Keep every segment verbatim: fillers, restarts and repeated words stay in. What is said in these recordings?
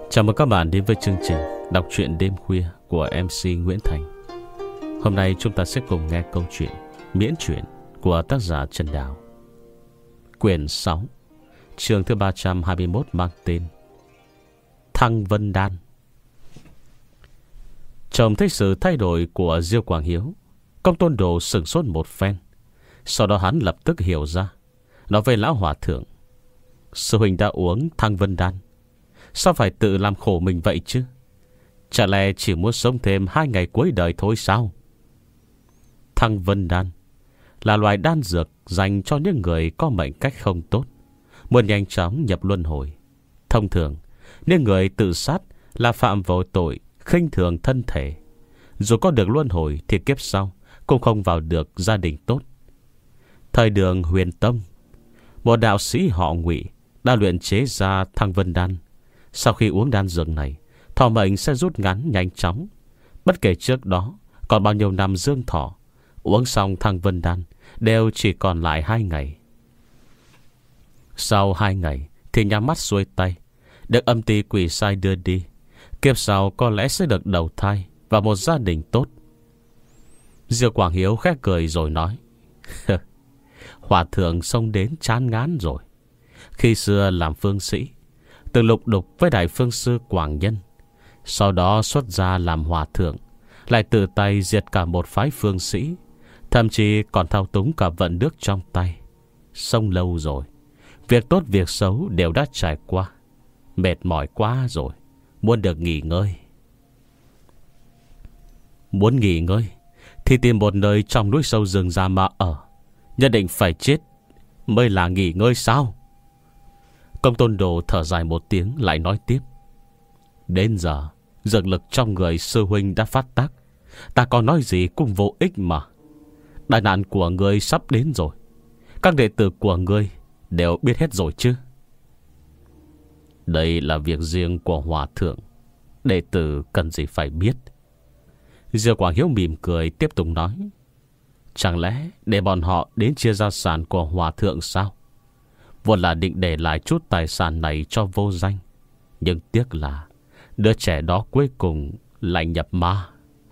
Chào mừng các bạn đến với chương trình đọc truyện đêm khuya của em xê Nguyễn Thành. Hôm nay chúng ta sẽ cùng nghe câu chuyện miễn truyện của tác giả Trần Đào. Quyển sáu, chương thứ ba trăm hai mươi mốt, mang tên Thăng Vân Đan. Trông thấy sự thay đổi của Diêu Quảng Hiếu, Công Tôn Đồ sửng sốt một phen. Sau đó hắn lập tức hiểu ra, nói với lão hòa thượng: sư huynh đã uống Thăng Vân Đan, sao phải tự làm khổ mình vậy chứ? Chả lẽ chỉ muốn sống thêm hai ngày cuối đời thôi sao? Thăng Vân Đan là loài đan dược dành cho những người có mệnh cách không tốt, muốn nhanh chóng nhập luân hồi. Thông thường, những người tự sát là phạm vào tội khinh thường thân thể, dù có được luân hồi thì kiếp sau cũng không vào được gia đình tốt. Thời Đường Huyền Tông, một đạo sĩ họ Ngụy đã luyện chế ra Thăng Vân Đan. Sau khi uống đan dược này, thọ mệnh sẽ rút ngắn nhanh chóng. Bất kể trước đó còn bao nhiêu năm dương thọ, uống xong Thăng Vân Đan đều chỉ còn lại hai ngày. Sau hai ngày thì nhắm mắt xuôi tay, được âm ty quỷ sai đưa đi. Kiếp sau có lẽ sẽ được đầu thai vào một gia đình tốt. Diêu Quảng Hiếu khẽ cười rồi nói: hòa thượng xông đến chán ngán rồi. Khi xưa làm phương sĩ, từng lục đục với đại phương sư Quảng Nhân, sau đó xuất gia làm hòa thượng, lại tự tay diệt cả một phái phương sĩ, thậm chí còn thao túng cả vận nước trong tay. Sống lâu rồi, việc tốt việc xấu đều đã trải qua, mệt mỏi quá rồi, muốn được nghỉ ngơi. Muốn nghỉ ngơi thì tìm một nơi trong núi sâu rừng ra mà ở. Nhất định phải chết mới là nghỉ ngơi sao? Công Tôn Đồ thở dài một tiếng lại nói tiếp: đến giờ dược lực trong người sư huynh đã phát tác, ta còn nói gì cũng vô ích mà. Đại nạn của ngươi sắp đến rồi, các đệ tử của ngươi đều biết hết rồi chứ? Đây là việc riêng của hòa thượng, đệ tử cần gì phải biết. Diêu Quảng Hiếu mỉm cười tiếp tục nói: chẳng lẽ để bọn họ đến chia gia sản của hòa thượng sao? Vốn là định để lại chút tài sản này cho vô danh, nhưng tiếc là đứa trẻ đó cuối cùng lại nhập ma.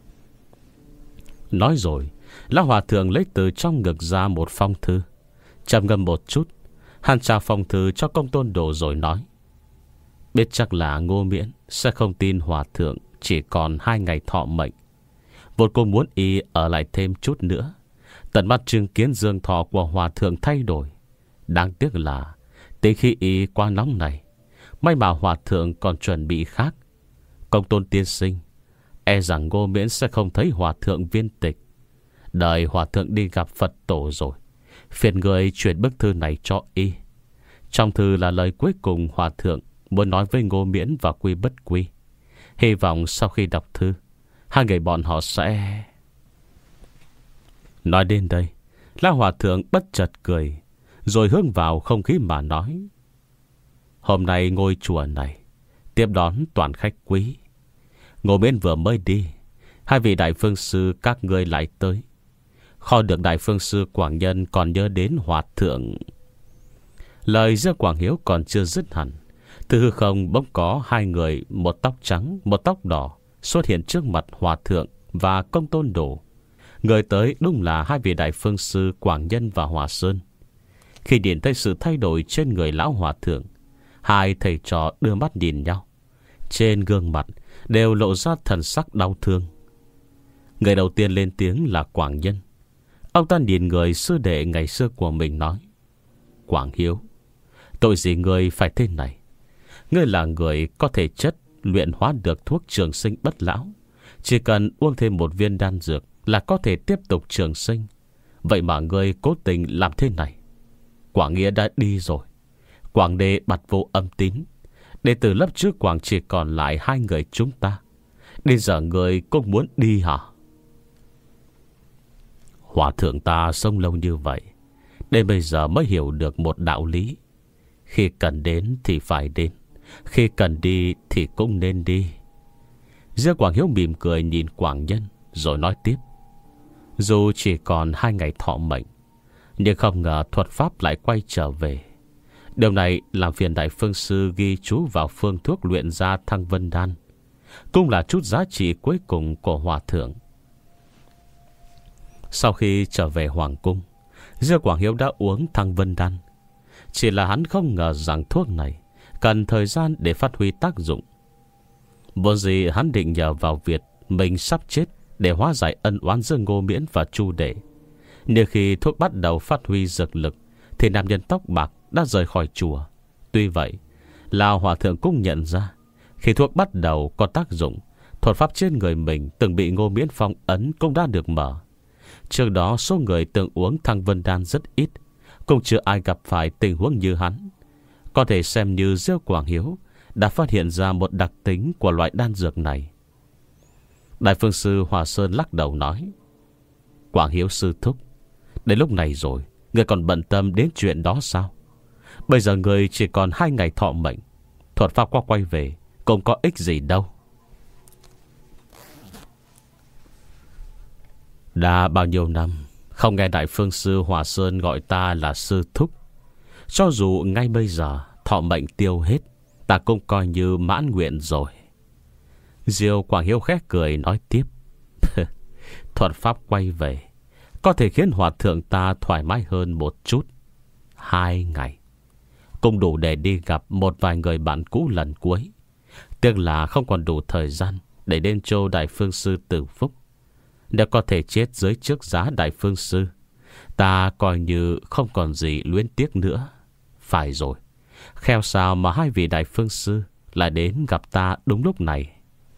Nói rồi, lão hòa thượng lấy từ trong ngực ra một phong thư. Trầm ngâm một chút, hắn trao phong thư cho Công Tôn Đồ rồi nói: biết chắc là Ngô Miễn sẽ không tin hòa thượng chỉ còn hai ngày thọ mệnh. Vốn cô muốn y ở lại thêm chút nữa, tận mắt chứng kiến dương thọ của hòa thượng thay đổi. Đáng tiếc là tính khí y quá nóng này. May mà hòa thượng còn chuẩn bị khác. Công Tôn tiên sinh, e rằng Ngô Miễn sẽ không thấy hòa thượng viên tịch. Đợi hòa thượng đi gặp Phật tổ rồi, phiền người chuyển bức thư này cho y. Trong thư là lời cuối cùng hòa thượng muốn nói với Ngô Miễn và Quy Bất Quy. Hy vọng sau khi đọc thư, hai người bọn họ sẽ... Nói đến đây, lão hòa thượng bất chợt cười, rồi hướng vào không khí mà nói: hôm nay ngôi chùa này tiếp đón toàn khách quý. Ngô Miễn vừa mới đi, hai vị đại phương sư các ngươi lại tới. Kho được đại phương sư Quảng Nhân còn nhớ đến hòa thượng. Lời Diêu Quảng Hiếu còn chưa dứt hẳn, từ hư không bỗng có hai người, một tóc trắng một tóc đỏ, xuất hiện trước mặt hòa thượng và Công Tôn Đồ. Người tới đúng là hai vị đại phương sư Quảng Nhân và Hòa Sơn. Khi nhìn thấy sự thay đổi trên người lão hòa thượng, hai thầy trò đưa mắt nhìn nhau. Trên gương mặt đều lộ ra thần sắc đau thương. Người đầu tiên lên tiếng là Quảng Nhân. Ông ta nhìn người sư đệ ngày xưa của mình nói: Quảng Hiếu, tội gì ngươi phải thế này? Ngươi là người có thể chất luyện hóa được thuốc trường sinh bất lão, chỉ cần uống thêm một viên đan dược là có thể tiếp tục trường sinh. Vậy mà ngươi cố tình làm thế này. Quảng Nghĩa đã đi rồi, Quảng Đế bặt vô âm tín, đệ tử lớp trước Quảng chỉ còn lại hai người chúng ta. Đến giờ ngươi cũng muốn đi hả? Hòa thượng ta sống lâu như vậy, đến bây giờ mới hiểu được một đạo lý: khi cần đến thì phải đến, khi cần đi thì cũng nên đi. Diêu Quảng Hiếu mỉm cười nhìn Quảng Nhân rồi nói tiếp: dù chỉ còn hai ngày thọ mệnh, nhưng không ngờ thuật pháp lại quay trở về. Điều này làm phiền Đại Phương Sư ghi chú vào phương thuốc luyện ra Thăng Vân Đan, cũng là chút giá trị cuối cùng của Hòa Thượng. Sau khi trở về Hoàng Cung, Diêu Quảng Hiếu đã uống Thăng Vân Đan. Chỉ là hắn không ngờ rằng thuốc này cần thời gian để phát huy tác dụng. Vốn gì hắn định nhờ vào việc mình sắp chết để hóa giải ân oán giữa Ngô Miễn và Chu Đệ. Nhưng khi thuốc bắt đầu phát huy dược lực thì nam nhân tóc bạc đã rời khỏi chùa. Tuy vậy, Lão Hòa Thượng cũng nhận ra khi thuốc bắt đầu có tác dụng, thuật pháp trên người mình từng bị Ngô Miễn phong ấn cũng đã được mở. Trước đó số người từng uống Thăng Vân Đan rất ít, cũng chưa ai gặp phải tình huống như hắn. Có thể xem như Diêu Quảng Hiếu đã phát hiện ra một đặc tính của loại đan dược này. Đại Phương Sư Hòa Sơn lắc đầu nói: Quảng Hiếu sư thúc, đến lúc này rồi, người còn bận tâm đến chuyện đó sao? Bây giờ người chỉ còn hai ngày thọ mệnh, thuật pháp qua quay về cũng có ích gì đâu. Đã bao nhiêu năm không nghe Đại Phương Sư Hòa Sơn gọi ta là sư thúc. Cho dù ngay bây giờ thọ mệnh tiêu hết, ta cũng coi như mãn nguyện rồi. Diêu Quảng Hiếu khẽ cười nói tiếp: Thuật pháp quay về có thể khiến Hòa Thượng ta thoải mái hơn một chút. Hai ngày cũng đủ để đi gặp một vài người bạn cũ lần cuối. Tiếc là không còn đủ thời gian để đến chỗ Đại Phương Sư Tử Phúc. Nếu có thể chết dưới trước giá Đại Phương Sư, ta coi như không còn gì luyến tiếc nữa. Phải rồi, khéo sao mà hai vị Đại Phương Sư lại đến gặp ta đúng lúc này.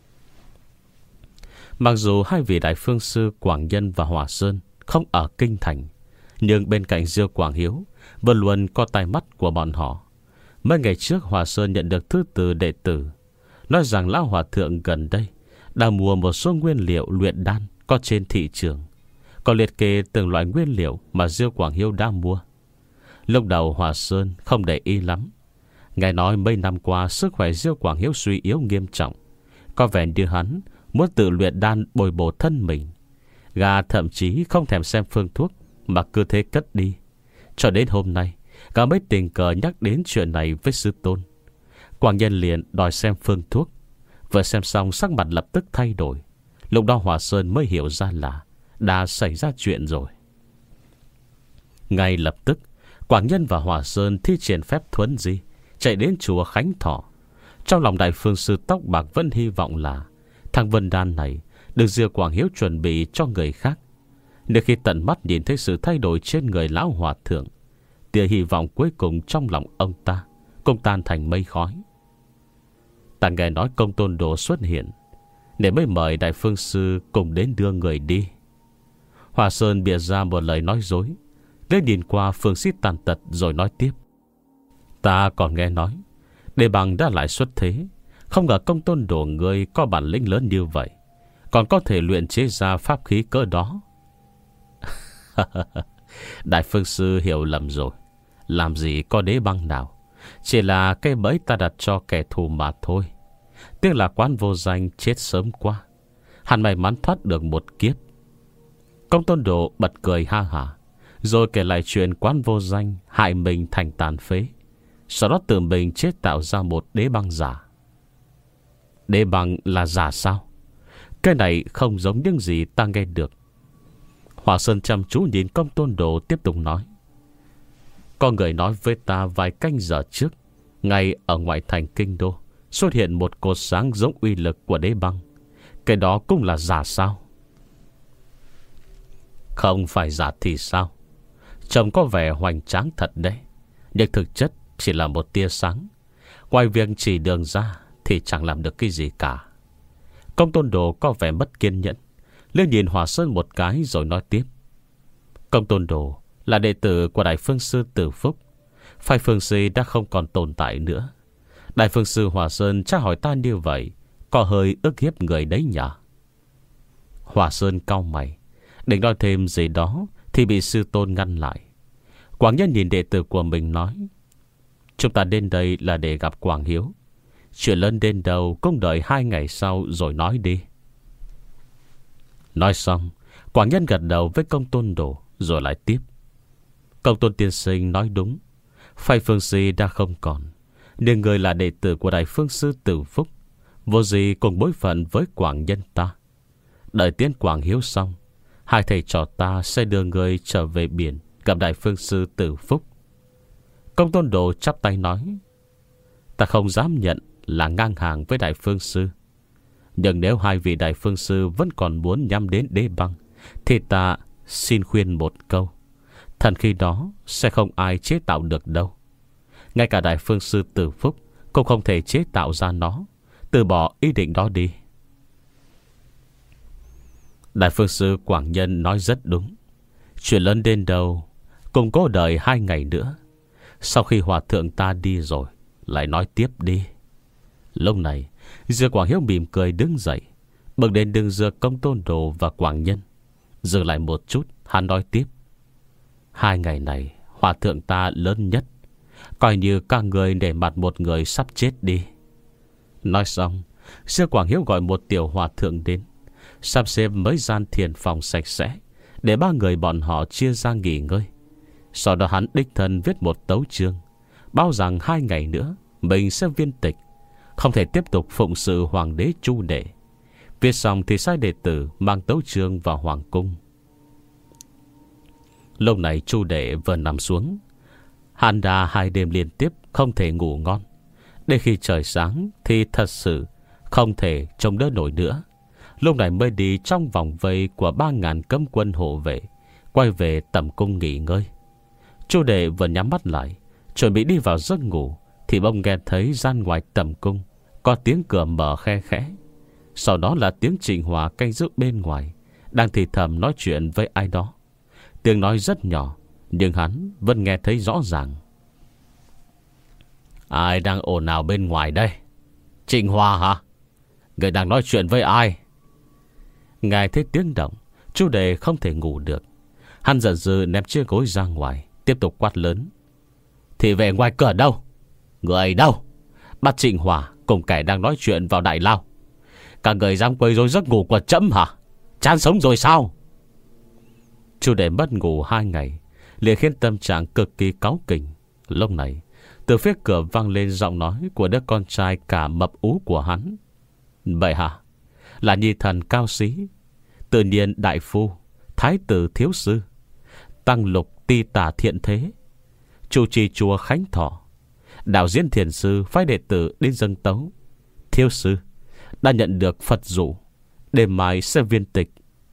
Mặc dù hai vị Đại Phương Sư Quảng Nhân và Hòa Sơn không ở kinh thành, nhưng bên cạnh Diêu Quảng Hiếu vẫn luôn có tai mắt của bọn họ. Mấy ngày trước Hòa Sơn nhận được thư từ đệ tử nói rằng Lão Hòa Thượng gần đây đang mua một số nguyên liệu luyện đan có trên thị trường, có liệt kê từng loại nguyên liệu mà Diêu Quảng Hiếu đã mua. Lúc đầu Hòa Sơn không để ý lắm. Nghe nói mấy năm qua sức khỏe Diêu Quảng Hiếu suy yếu nghiêm trọng, có vẻ như hắn muốn tự luyện đan bồi bổ thân mình. Gà thậm chí không thèm xem phương thuốc mà cứ thế cất đi. Cho đến hôm nay, gã mới tình cờ nhắc đến chuyện này với sư tôn. Quảng Nhân liền đòi xem phương thuốc. Vừa xem xong sắc mặt lập tức thay đổi. Lúc đó Hòa Sơn mới hiểu ra là đã xảy ra chuyện rồi. Ngay lập tức, Quảng Nhân và Hòa Sơn thi triển phép thuấn di chạy đến chùa Khánh Thọ. Trong lòng Đại Phương Sư tóc bạc vẫn hy vọng là Thăng Vân Đan này được Diêu Quảng Hiếu chuẩn bị cho người khác. Nếu khi tận mắt nhìn thấy sự thay đổi trên người Lão Hòa Thượng, tia hy vọng cuối cùng trong lòng ông ta cũng tan thành mây khói. Ta nghe nói Công Tôn Đồ xuất hiện, để mới mời Đại Phương Sư cùng đến đưa người đi. Hòa Sơn bịa ra một lời nói dối, lên nhìn qua Phương Sĩ tàn tật rồi nói tiếp: Ta còn nghe nói Đề Bằng đã lại xuất thế. Không ngờ Công Tôn Đồ người có bản lĩnh lớn như vậy, còn có thể luyện chế ra pháp khí cỡ đó. Đại Phương Sư hiểu lầm rồi. Làm gì có đế băng nào, chỉ là cây bẫy ta đặt cho kẻ thù mà thôi. Tiếc là Quán Vô Danh chết sớm quá, hắn may mắn thoát được một kiếp. Công Tôn Đồ bật cười ha hả, rồi kể lại chuyện Quán Vô Danh hại mình thành tàn phế, sau đó tự mình chế tạo ra một đế băng giả. Đế băng là giả sao? Cái này không giống những gì ta nghe được. Hòa Sơn chăm chú nhìn Công Tôn Đồ tiếp tục nói: Có người nói với ta vài canh giờ trước, ngay ở ngoại thành kinh đô xuất hiện một cột sáng giống uy lực của đế băng. Cái đó cũng là giả sao? Không phải giả thì sao? Trông có vẻ hoành tráng thật đấy, nhưng thực chất chỉ là một tia sáng. Ngoài việc chỉ đường ra thì chẳng làm được cái gì cả. Công Tôn Đồ có vẻ mất kiên nhẫn, lên nhìn Hòa Sơn một cái rồi nói tiếp: Công Tôn Đồ là đệ tử của Đại Phương Sư Tử Phúc. Phái Phương Sĩ đã không còn tồn tại nữa. Đại Phương Sư Hòa Sơn tra hỏi ta như vậy, có hơi ức hiếp người đấy nhỉ? Hòa Sơn cau mày, định nói thêm gì đó thì bị sư tôn ngăn lại. Quảng Nhân nhìn đệ tử của mình nói: Chúng ta đến đây là để gặp Quảng Hiếu. Chuyện lớn đến đâu cũng đợi hai ngày sau rồi nói đi. Nói xong, Quảng Nhân gật đầu với Công Tôn Đồ rồi lại tiếp: Công Tôn tiên sinh nói đúng. Phái Phương Sĩ đã không còn, nhưng người là đệ tử của Đại Phương Sư Tử Phúc, vô gì cùng bối phận với Quảng Nhân ta. Đợi tiến Quảng Hiếu xong, hai thầy trò ta sẽ đưa người trở về biển gặp Đại Phương Sư Tử Phúc. Công Tôn Đồ chắp tay nói: Ta không dám nhận là ngang hàng với Đại Phương Sư, nhưng nếu hai vị Đại Phương Sư vẫn còn muốn nhắm đến Đế Băng, thì ta xin khuyên một câu: thần khi đó sẽ không ai chế tạo được đâu. Ngay cả Đại Phương Sư Tử Phúc cũng không thể chế tạo ra nó. Từ bỏ ý định đó đi. Đại Phương Sư Quảng Nhân nói rất đúng. Chuyện lớn đến đâu cùng cố đợi hai ngày nữa. Sau khi hòa thượng ta đi rồi lại nói tiếp đi. Lúc này Diêu Quảng Hiếu mỉm cười đứng dậy, bước đến đường giữa Công Tôn Đồ và Quảng Nhân. Dừng lại một chút, hắn nói tiếp: Hai ngày này hòa thượng ta lớn nhất, coi như các người để mặt một người sắp chết đi. Nói xong, Diêu Quảng Hiếu gọi một tiểu hòa thượng đến, sắp xếp mấy gian thiền phòng sạch sẽ, để ba người bọn họ chia ra nghỉ ngơi. Sau đó hắn đích thân viết một tấu chương, báo rằng hai ngày nữa mình sẽ viên tịch, không thể tiếp tục phụng sự hoàng đế Chu Đệ. Viết xong thì sai đệ tử mang tấu chương vào hoàng cung. Lúc này Chu Đệ vừa nằm xuống, hắn đã hai đêm liên tiếp không thể ngủ ngon. Đến khi trời sáng thì thật sự không thể trông đỡ nổi nữa. Lúc này mới đi trong vòng vây của ba ngàn cấm quân hộ vệ, quay về tẩm cung nghỉ ngơi. Chu Đệ vừa nhắm mắt lại, chuẩn bị đi vào giấc ngủ, thì bỗng nghe thấy gian ngoài tẩm cung có tiếng cửa mở khe khẽ. Sau đó là tiếng Trịnh Hòa canh giữ bên ngoài, đang thì thầm nói chuyện với ai đó. Tiếng nói rất nhỏ, nhưng hắn vẫn nghe thấy rõ ràng. Ai đang ồn ào bên ngoài đây? Trịnh Hòa hả? Người đang nói chuyện với ai? Ngài thấy tiếng động, Chu Đệ không thể ngủ được. Hắn giận dữ ném chiếc gối ra ngoài, tiếp tục quát lớn: Thì về ngoài cửa đâu? Người đâu? Bắt Trịnh Hòa cùng kẻ đang nói chuyện vào đại lao. Cả người dám quấy rối giấc ngủ của trẫm hả? Chán sống rồi sao? Chu Đệ mất ngủ hai ngày, liền khiến tâm trạng cực kỳ cáu kỉnh. Lúc này từ phía cửa vang lên giọng nói của đứa con trai cả mập ú của hắn. Vậy hả? Là nhi thần Cao Sĩ, tự nhiên đại phu, thái tử thiếu sư, tăng lục ti tả thiện thế, chủ trì chùa Khánh Thọ, đạo diễn thiền sư phái đệ tử đến dâng tấu. Thiếu sư đã nhận được Phật dụ, đêm mai sẽ viên tịch.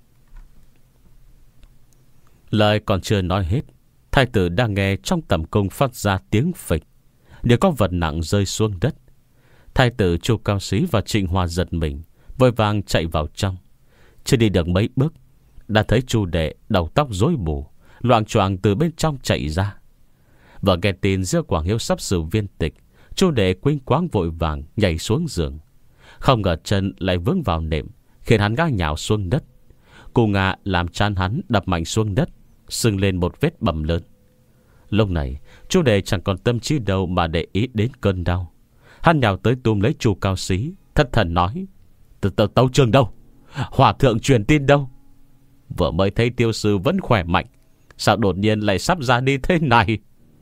Lời còn chưa nói hết, thái tử đang nghe trong tẩm cung phát ra tiếng phịch, nếu có vật nặng rơi xuống đất. Thái tử Chu Cao Sĩ và Trịnh Hòa giật mình, vội vàng chạy vào trong. Chưa đi được mấy bước, đã thấy Chu Đệ đầu tóc rối bù, loạng choạng từ bên trong chạy ra. Và nghe tin Diêu Quảng Hiếu sắp xử viên tịch, Chu Đệ quỳnh quáng vội vàng nhảy xuống giường. Không ngờ chân lại vướng vào nệm, khiến hắn ngã nhào xuống đất. Cú ngã làm trán hắn đập mạnh xuống đất, sưng lên một vết bầm lớn. Lúc này Chu Đệ chẳng còn tâm trí đâu mà để ý đến cơn đau. Hắn nhào tới túm lấy Chu Cao Sĩ, thất thần nói: Tấu chương đâu? Hòa thượng truyền tin đâu? Vừa mới thấy tiêu sư vẫn khỏe mạnh, sao đột nhiên lại sắp ra đi thế này?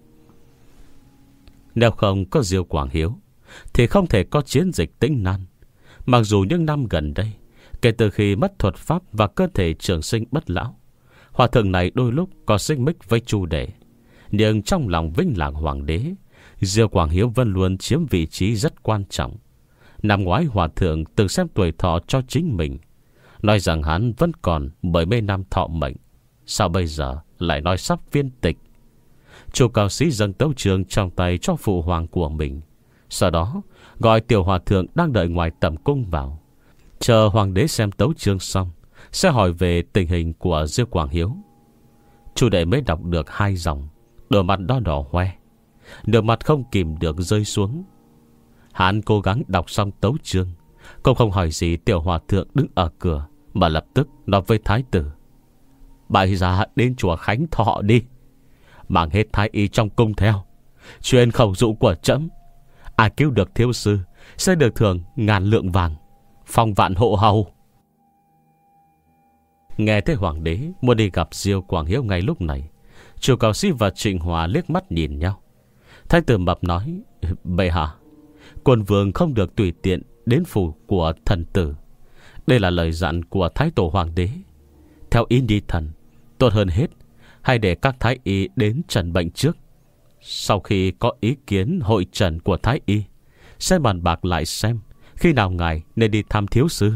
Nếu không có Diêu Quảng Hiếu thì không thể có chiến dịch Tĩnh Nan. Mặc dù những năm gần đây, kể từ khi mất thuật pháp và cơ thể trường sinh bất lão, hòa thượng này đôi lúc có xích mích với Chu Đệ, nhưng trong lòng vinh lạc hoàng đế, Diêu Quảng Hiếu vẫn luôn chiếm vị trí rất quan trọng. Năm ngoái hòa thượng từng xem tuổi thọ cho chính mình, nói rằng hắn vẫn còn bảy mươi năm thọ mệnh. Sao bây giờ lại nói sắp viên tịch? Chu Cao Sĩ dâng tấu chương trong tay cho phụ hoàng của mình, sau đó gọi tiểu hòa thượng đang đợi ngoài tẩm cung vào, chờ hoàng đế xem tấu chương xong sẽ hỏi về tình hình của Diêu Quảng Hiếu. Chu Đệ mới đọc được hai dòng, đôi mặt đỏ đỏ hoe, nước mặt không kìm được rơi xuống. Hắn cố gắng đọc xong tấu chương, cũng không hỏi gì tiểu hòa thượng đứng ở cửa, mà lập tức nói với thái tử: Bày ra đến chùa Khánh Thọ đi, mang hết thái y trong cung theo, truyền khẩu dụ của trẫm, ai cứu được thiếu sư sẽ được thưởng ngàn lượng vàng, phong vạn hộ hầu. Nghe thấy hoàng đế muốn đi gặp Diêu Quảng Hiếu ngay lúc này, Chu Cao Sĩ và Trịnh Hòa liếc mắt nhìn nhau. Thái tử Mập nói: Bệ hạ, quân vương không được tùy tiện đến phủ của thần tử. Đây là lời dặn của Thái tổ hoàng đế. Theo ý nhi thần, tốt hơn hết hãy để các thái y đến trần bệnh trước. Sau khi có ý kiến hội trần của thái y, sẽ bàn bạc lại xem khi nào ngài nên đi thăm thiếu sư.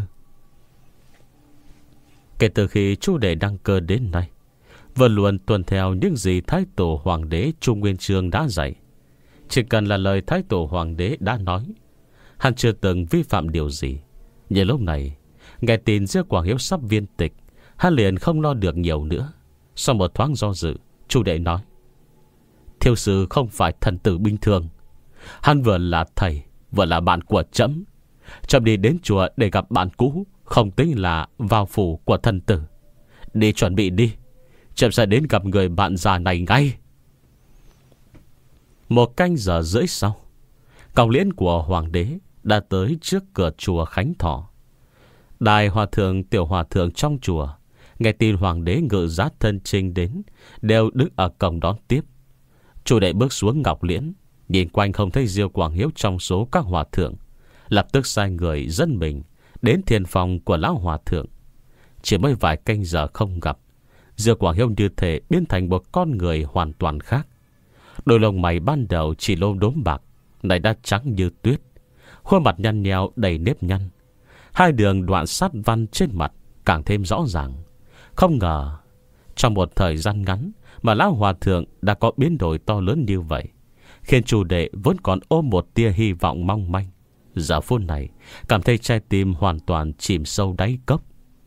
Kể từ khi Chu Đệ đăng cơ đến nay, vẫn luôn tuân theo những gì Thái tổ hoàng đế Trung Nguyên Chương đã dạy. Chỉ cần là lời Thái tổ hoàng đế đã nói, hắn chưa từng vi phạm điều gì. Nhưng lúc này nghe tin Diêu Quảng Hiếu sắp viên tịch, hắn liền không lo được nhiều nữa. Sau một thoáng do dự, Chu Đệ nói: Thiếu sư không phải thần tử bình thường. Hắn vừa là thầy, vừa là bạn của trẫm. Trẫm đi đến chùa để gặp bạn cũ, không tính là vào phủ của thần tử. Đi chuẩn bị đi, trẫm sẽ đến gặp người bạn già này ngay. Một canh giờ rưỡi sau, còng liễn của hoàng đế đã tới trước cửa chùa Khánh Thọ. Đại hòa thượng, tiểu hòa thượng trong chùa nghe tin hoàng đế ngự giá thân chinh đến, đều đứng ở cổng đón tiếp. Chu Đệ bước xuống ngọc liễn, nhìn quanh không thấy Diêu Quảng Hiếu trong số các hòa thượng, lập tức sai người dẫn mình đến thiền phòng của lão hòa thượng. Chỉ mới vài canh giờ không gặp, Diêu Quảng Hiếu như thể biến thành một con người hoàn toàn khác. Đôi lông mày ban đầu chỉ lốm đốm bạc, này đã trắng như tuyết. Khuôn mặt nhăn nheo đầy nếp nhăn, hai đường đoạn sát văn trên mặt càng thêm rõ ràng. Không ngờ trong một thời gian ngắn mà lão hòa thượng đã có biến đổi to lớn như vậy, khiến Chu Đệ vốn còn ôm một tia hy vọng mong manh, giờ phút này cảm thấy trái tim hoàn toàn chìm sâu đáy cốc.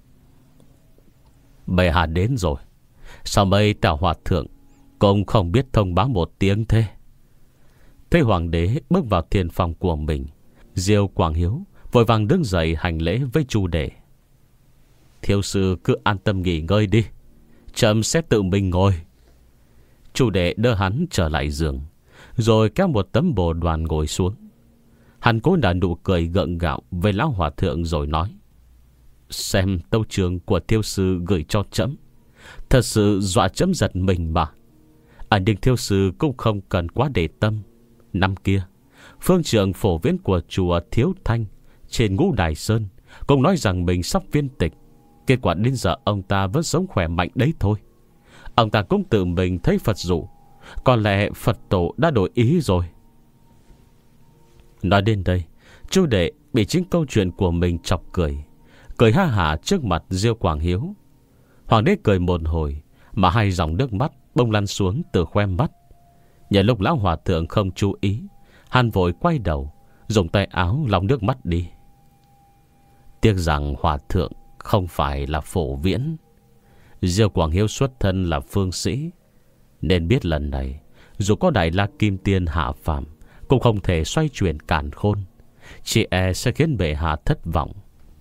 Bệ hạ đến rồi, sao mấy tiểu hòa thượng cũng không biết thông báo một tiếng thế? Thế hoàng đế bước vào thiền phòng của mình, Diêu Quảng Hiếu vội vàng đứng dậy hành lễ với Chu Đệ. Thiếu sư cứ an tâm nghỉ ngơi đi, trẫm sẽ tự mình ngồi. Chu Đệ đỡ hắn trở lại giường, rồi kéo một tấm bồ đoàn ngồi xuống. Hắn cố nở nụ cười gượng gạo với lão hòa thượng rồi nói: Xem tấu chương của thiếu sư gửi cho trẫm, thật sự dọa trẫm giật mình mà. À, nhưng thiếu sư cũng không cần quá để tâm. Năm kia phương trưởng phổ viễn của chùa Thiếu Thanh trên Ngũ Đài Sơn cũng nói rằng mình sắp viên tịch. Kết quả đến giờ ông ta vẫn sống khỏe mạnh đấy thôi. Ông ta cũng tự mình thấy Phật dụ, có lẽ Phật tổ đã đổi ý rồi. Nói đến đây, Chu Đệ bị chính câu chuyện của mình chọc cười, cười ha hả trước mặt Diêu Quảng Hiếu. Hoàng đế cười một hồi, mà hai dòng nước mắt bông lăn xuống từ khoe mắt. Nhờ lúc lão hòa thượng không chú ý, hắn vội quay đầu, dùng tay áo lau nước mắt đi. Tiếc rằng hòa thượng không phải là phổ viễn. Diêu Quảng Hiếu xuất thân là phương sĩ, nên biết lần này dù có Đại La Kim Tiên hạ phàm cũng không thể xoay chuyển càn khôn, chỉ e sẽ khiến bệ hạ thất vọng.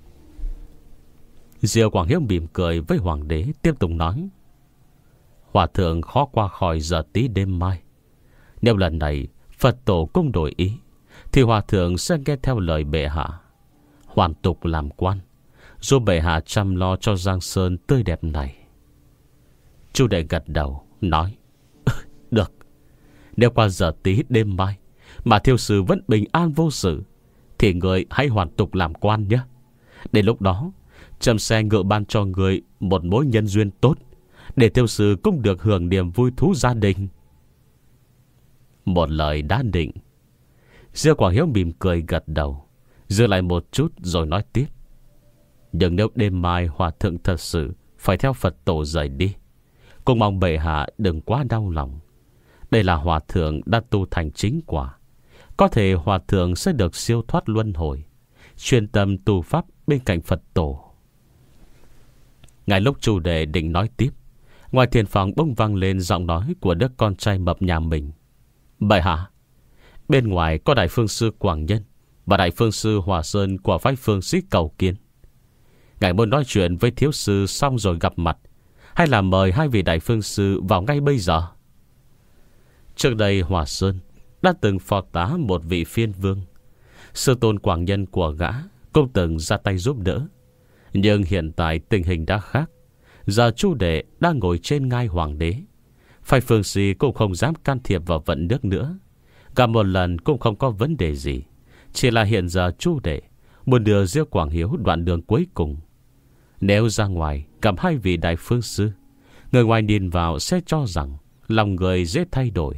Diêu Quảng Hiếu mỉm cười với hoàng đế, tiếp tục nói: Hòa thượng khó qua khỏi giờ tí đêm mai. Nếu lần này Phật tổ cũng đổi ý, thì hòa thượng sẽ nghe theo lời bệ hạ, hoàn tục làm quan, giúp bệ hạ chăm lo cho Giang Sơn tươi đẹp này. Chu Đệ gật đầu nói: Được. Nếu qua giờ tí đêm mai mà thiếu sư vẫn bình an vô sự, thì người hãy hoàn tục làm quan nhé. Đến lúc đó trẫm sẽ ngự ban cho người một mối nhân duyên tốt, để thiếu sư cũng được hưởng niềm vui thú gia đình. Một lời đã định. Diêu Quảng Hiếu mỉm cười gật đầu, dừng lại một chút rồi nói tiếp: Nhưng nếu đêm mai hòa thượng thật sự phải theo Phật tổ rời đi, cũng mong bệ hạ đừng quá đau lòng. Đây là hòa thượng đã tu thành chính quả, có thể hòa thượng sẽ được siêu thoát luân hồi, chuyên tâm tu pháp bên cạnh Phật tổ. Ngay lúc Chu Đệ định nói tiếp, ngoài thiền phòng bỗng vang lên giọng nói của đứa con trai mập nhà mình: Bệ hạ, bên ngoài có đại phương sư Quảng Nhân và đại phương sư Hòa Sơn của phái phương sĩ cầu kiến. Ngài muốn nói chuyện với thiếu sư xong rồi gặp mặt, hay là mời hai vị đại phương sư vào ngay bây giờ? Trước đây Hòa Sơn đã từng phò tá một vị phiên vương, sư tôn Quảng Nhân của gã cũng từng ra tay giúp đỡ. Nhưng hiện tại tình hình đã khác. Giờ Chu Đệ đang ngồi trên ngai hoàng đế, phái phương sĩ cũng không dám can thiệp vào vận nước nữa, Gặp một lần cũng không có vấn đề gì. Chỉ là hiện giờ Chu đệ muốn đưa Diêu Quảng Hiếu đoạn đường cuối cùng. Nếu ra ngoài gặp hai vị đại phương sư, người ngoài nhìn vào sẽ cho rằng lòng người dễ thay đổi.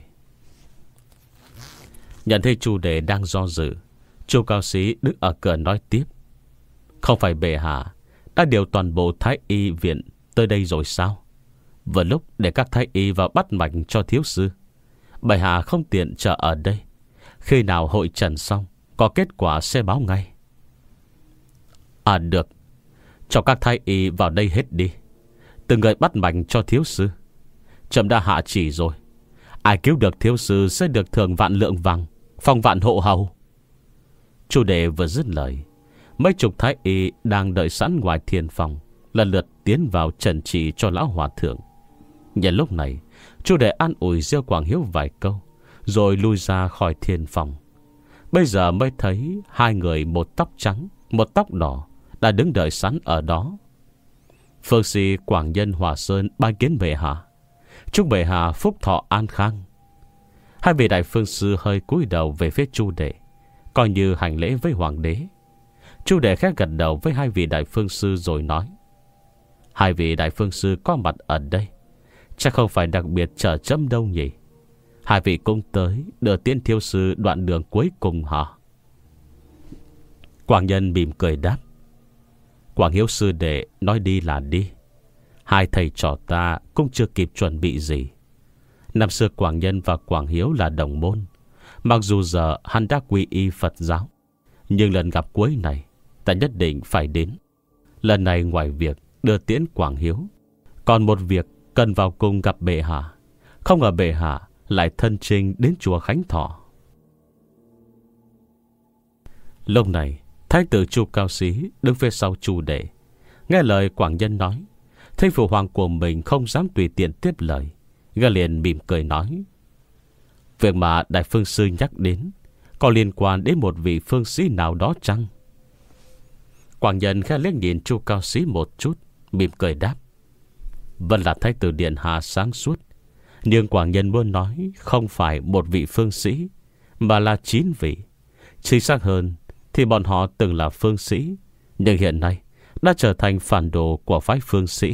Nhận thấy Chu đệ đang do dự, Chu Cao Sĩ đứng ở cửa nói tiếp: Không phải bệ hạ đã điều toàn bộ thái y viện tới đây rồi sao? Vừa lúc để các thái y vào bắt mạch cho thiếu sư. Bệ hạ không tiện chờ ở đây. Khi nào hội trần xong, có kết quả sẽ báo ngay. À được, cho các thái y vào đây hết đi. Từng người bắt mạch cho thiếu sư. Trẫm đã hạ chỉ rồi. Ai cứu được thiếu sư sẽ được thưởng vạn lượng vàng, phong vạn hộ hầu. Chu đệ vừa dứt lời, mấy chục thái y đang đợi sẵn ngoài thiền phòng lần lượt tiến vào trần trị cho lão hòa thượng. Nhân lúc này, Chu đệ an ủi Diêu Quảng Hiếu vài câu, rồi lui ra khỏi thiền phòng. Bây giờ mới thấy hai người, một tóc trắng, một tóc đỏ, đã đứng đợi sẵn ở đó. Phương sĩ Quảng Nhân Hòa Sơn bái kiến bệ hạ, chúc bệ hạ phúc thọ an khang. Hai vị đại phương sư hơi cúi đầu về phía Chu đệ, coi như hành lễ với hoàng đế. Chu đệ khẽ gật đầu với hai vị đại phương sư rồi nói: Hai vị đại phương sư có mặt ở đây, chắc không phải đặc biệt chờ chấm đâu nhỉ? Hai vị cũng tới đưa tiễn thiếu sư đoạn đường cuối cùng hả? Quảng Nhân mỉm cười đáp: Quảng Hiếu sư đệ nói đi là đi. Hai thầy trò ta cũng chưa kịp chuẩn bị gì. Năm xưa Quảng Nhân và Quảng Hiếu là đồng môn. Mặc dù giờ hắn đã quy y Phật giáo, nhưng lần gặp cuối này ta nhất định phải đến. Lần này ngoài việc đưa tiễn Quảng Hiếu, còn một việc cần vào cùng gặp bệ hạ. Không ngờ bệ hạ lại thân chinh đến chùa Khánh Thọ. Lúc này thái tử Chu Cao Sĩ đứng phía sau Chu đệ, nghe lời Quảng Nhân nói, thấy phụ hoàng của mình không dám tùy tiện tiếp lời, gã liền mỉm cười nói: Việc mà đại phương sư nhắc đến có liên quan đến một vị phương sĩ nào đó chăng? Quảng Nhân khẽ liếc nhìn Chu Cao Sĩ một chút, mỉm cười đáp: Vẫn là thái tử điện hạ sáng suốt. Nhưng Quảng Nhân muốn nói không phải một vị phương sĩ, mà là chín vị. Chính xác hơn thì bọn họ từng là phương sĩ, nhưng hiện nay đã trở thành phản đồ của phái phương sĩ.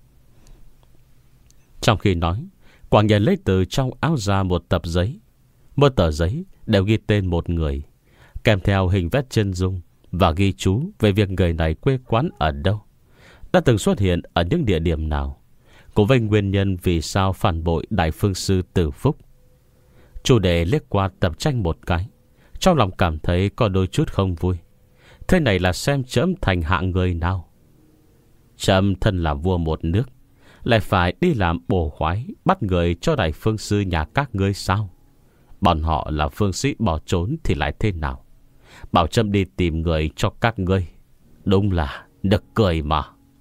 Trong khi nói, Quảng Nhân lấy từ trong áo ra một tập giấy. Mỗi tờ giấy đều ghi tên một người, kèm theo hình vết chân dung và ghi chú về việc người này quê quán ở đâu, đã từng xuất hiện ở những địa điểm nào, cùng với nguyên nhân vì sao phản bội đại phương sư Từ Phúc. Chủ đề liếc qua tập tranh một cái, trong lòng cảm thấy có đôi chút không vui. Thế này là xem trẫm thành hạng người nào? Trẫm thân là vua một nước, lại phải đi làm bổ khoái bắt người cho đại phương sư nhà các ngươi sao? Bọn họ là phương sĩ bỏ trốn thì lại thế nào? Bảo trẫm đi tìm người cho các ngươi, đúng là nực cười mà.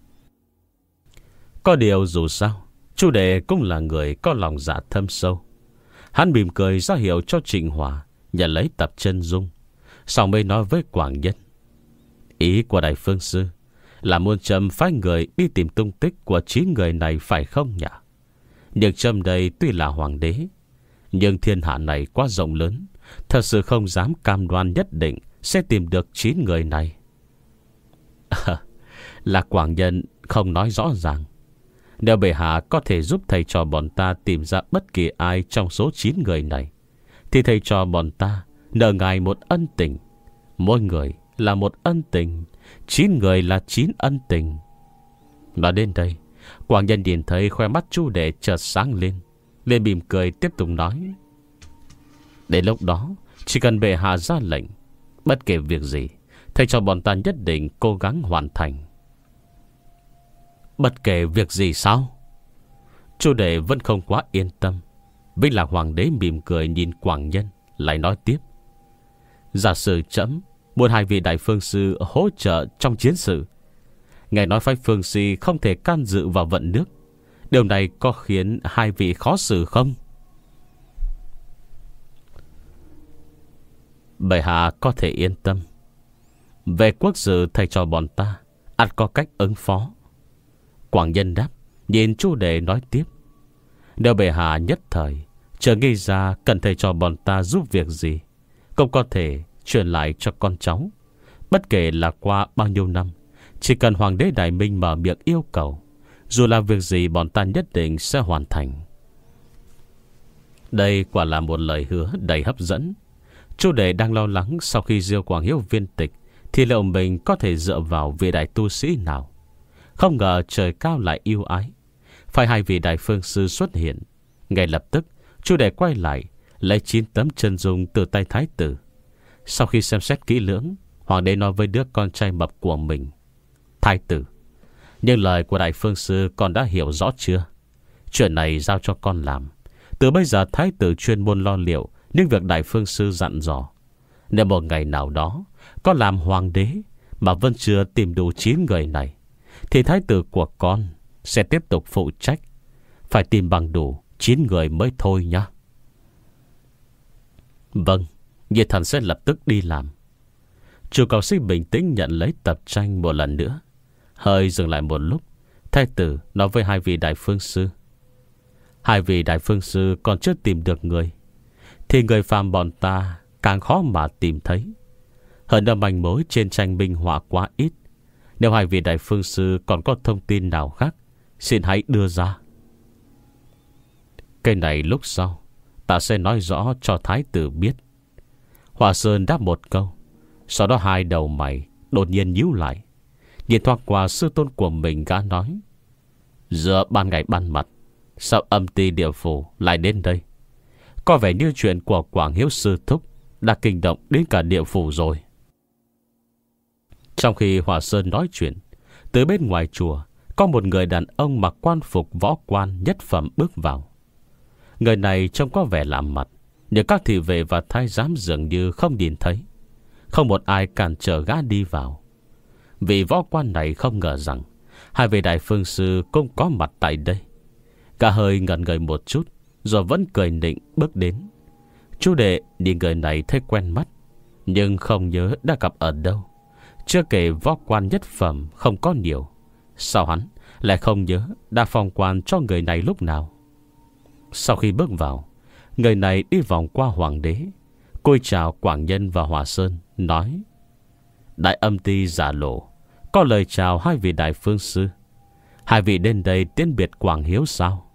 Có điều dù sao, Chu đệ cũng là người có lòng dạ thâm sâu. Hắn mỉm cười ra hiệu cho Trịnh Hòa nhận lấy tập chân dung, sau mới nói với Quảng Nhân: Ý của đại phương sư là muốn trẫm phái người đi tìm tung tích của chín người này phải không nhỉ? Nhưng trẫm đây tuy là hoàng đế, nhưng thiên hạ này quá rộng lớn, thật sự không dám cam đoan nhất định sẽ tìm được chín người này. À, là Quảng Nhân không nói rõ ràng. Nếu bệ hạ có thể giúp thầy trò bọn ta tìm ra bất kỳ ai trong số chín người này, thì thầy trò bọn ta nợ ngài một ân tình. Mỗi người là một ân tình, chín người là chín ân tình. Nói đến đây, Quảng Nhân nhìn thấy khoe mắt Chu đệ chợt sáng lên, liền mỉm cười tiếp tục nói: Đến lúc đó, chỉ cần bệ hạ ra lệnh, bất kể việc gì, thầy trò bọn ta nhất định cố gắng hoàn thành. Bất kể việc gì sao? Chu đệ vẫn không quá yên tâm. Vinh Lạc hoàng đế mỉm cười nhìn Quảng Nhân, lại nói tiếp: Giả sử trẫm muốn hai vị đại phương sư hỗ trợ trong chiến sự, ngài nói phái phương sĩ không thể can dự vào vận nước, điều này có khiến hai vị khó xử không? Bệ hạ có thể yên tâm. Về quốc sự thầy trò bọn ta ắt có cách ứng phó. Quảng Nhân đáp, nhìn Chu đệ nói tiếp: Nếu bệ hạ nhất thời Chờ nghĩ ra cần thầy cho bọn ta giúp việc gì, cũng có thể truyền lại cho con cháu. Bất kể là qua bao nhiêu năm, chỉ cần Hoàng đế Đại Minh mở miệng yêu cầu, dù là việc gì bọn ta nhất định sẽ hoàn thành. Đây quả là một lời hứa đầy hấp dẫn. Chu Đệ đang lo lắng sau khi Diêu Quảng Hiếu viên tịch thì liệu mình có thể dựa vào vị đại tu sĩ nào. Không ngờ trời cao lại yêu ái, phải hai vị đại phương sư xuất hiện. Ngay lập tức Chu Đệ quay lại, lấy chín tấm chân dung từ tay thái tử. Sau khi xem xét kỹ lưỡng, Hoàng đế nói với đứa con trai mập của mình: Thái tử, những lời của đại phương sư con đã hiểu rõ chưa? Chuyện này giao cho con làm. Từ bây giờ thái tử chuyên môn lo liệu những việc đại phương sư dặn dò. Nếu một ngày nào đó con làm hoàng đế mà vẫn chưa tìm đủ chín người này, thì thái tử của con sẽ tiếp tục phụ trách. Phải tìm bằng đủ chín người mới thôi nhá. Vâng, Nhiệt Thần sẽ lập tức đi làm. Chu Cầu Sinh bình tĩnh nhận lấy tập tranh một lần nữa. Hơi dừng lại một lúc, thái tử nói với hai vị đại phương sư: Hai vị đại phương sư còn chưa tìm được người, thì người phàm bọn ta càng khó mà tìm thấy. Hơn nữa manh mối trên tranh minh họa quá ít. Nếu hai vị đại phương sư còn có thông tin nào khác, xin hãy đưa ra. Cái này lúc sau ta sẽ nói rõ cho thái tử biết. Hòa Sơn đáp một câu. Sau đó hai đầu mày đột nhiên nhíu lại, nhìn thoáng qua sư tôn của mình, gã nói: Giữa ban ngày ban mặt, sao âm ty địa phủ lại đến đây? Có vẻ như chuyện của Quảng Hiếu sư thúc đã kinh động đến cả địa phủ rồi. Trong khi Hòa Sơn nói chuyện, từ bên ngoài chùa có một người đàn ông mặc quan phục võ quan nhất phẩm bước vào. Người này trông có vẻ lạ mặt, nhưng các thị vệ và thái giám dường như không nhìn thấy. Không một ai cản trở gã đi vào. Vị võ quan này không ngờ rằng hai vị đại phương sư cũng có mặt tại đây. Gã hơi ngẩn người một chút, rồi vẫn cười nịnh bước đến. Chu Đệ nhìn người này thấy quen mắt, nhưng không nhớ đã gặp ở đâu. Chưa kể võ quan nhất phẩm không có nhiều, sao hắn lại không nhớ đã phong quan cho người này lúc nào? Sau khi bước vào, người này đi vòng qua hoàng đế, cúi chào Quảng Nhân và Hòa Sơn, nói: Đại âm ty Giả Lộ có lời chào hai vị đại phương sư. Hai vị đến đây tiễn biệt Quảng Hiếu sao?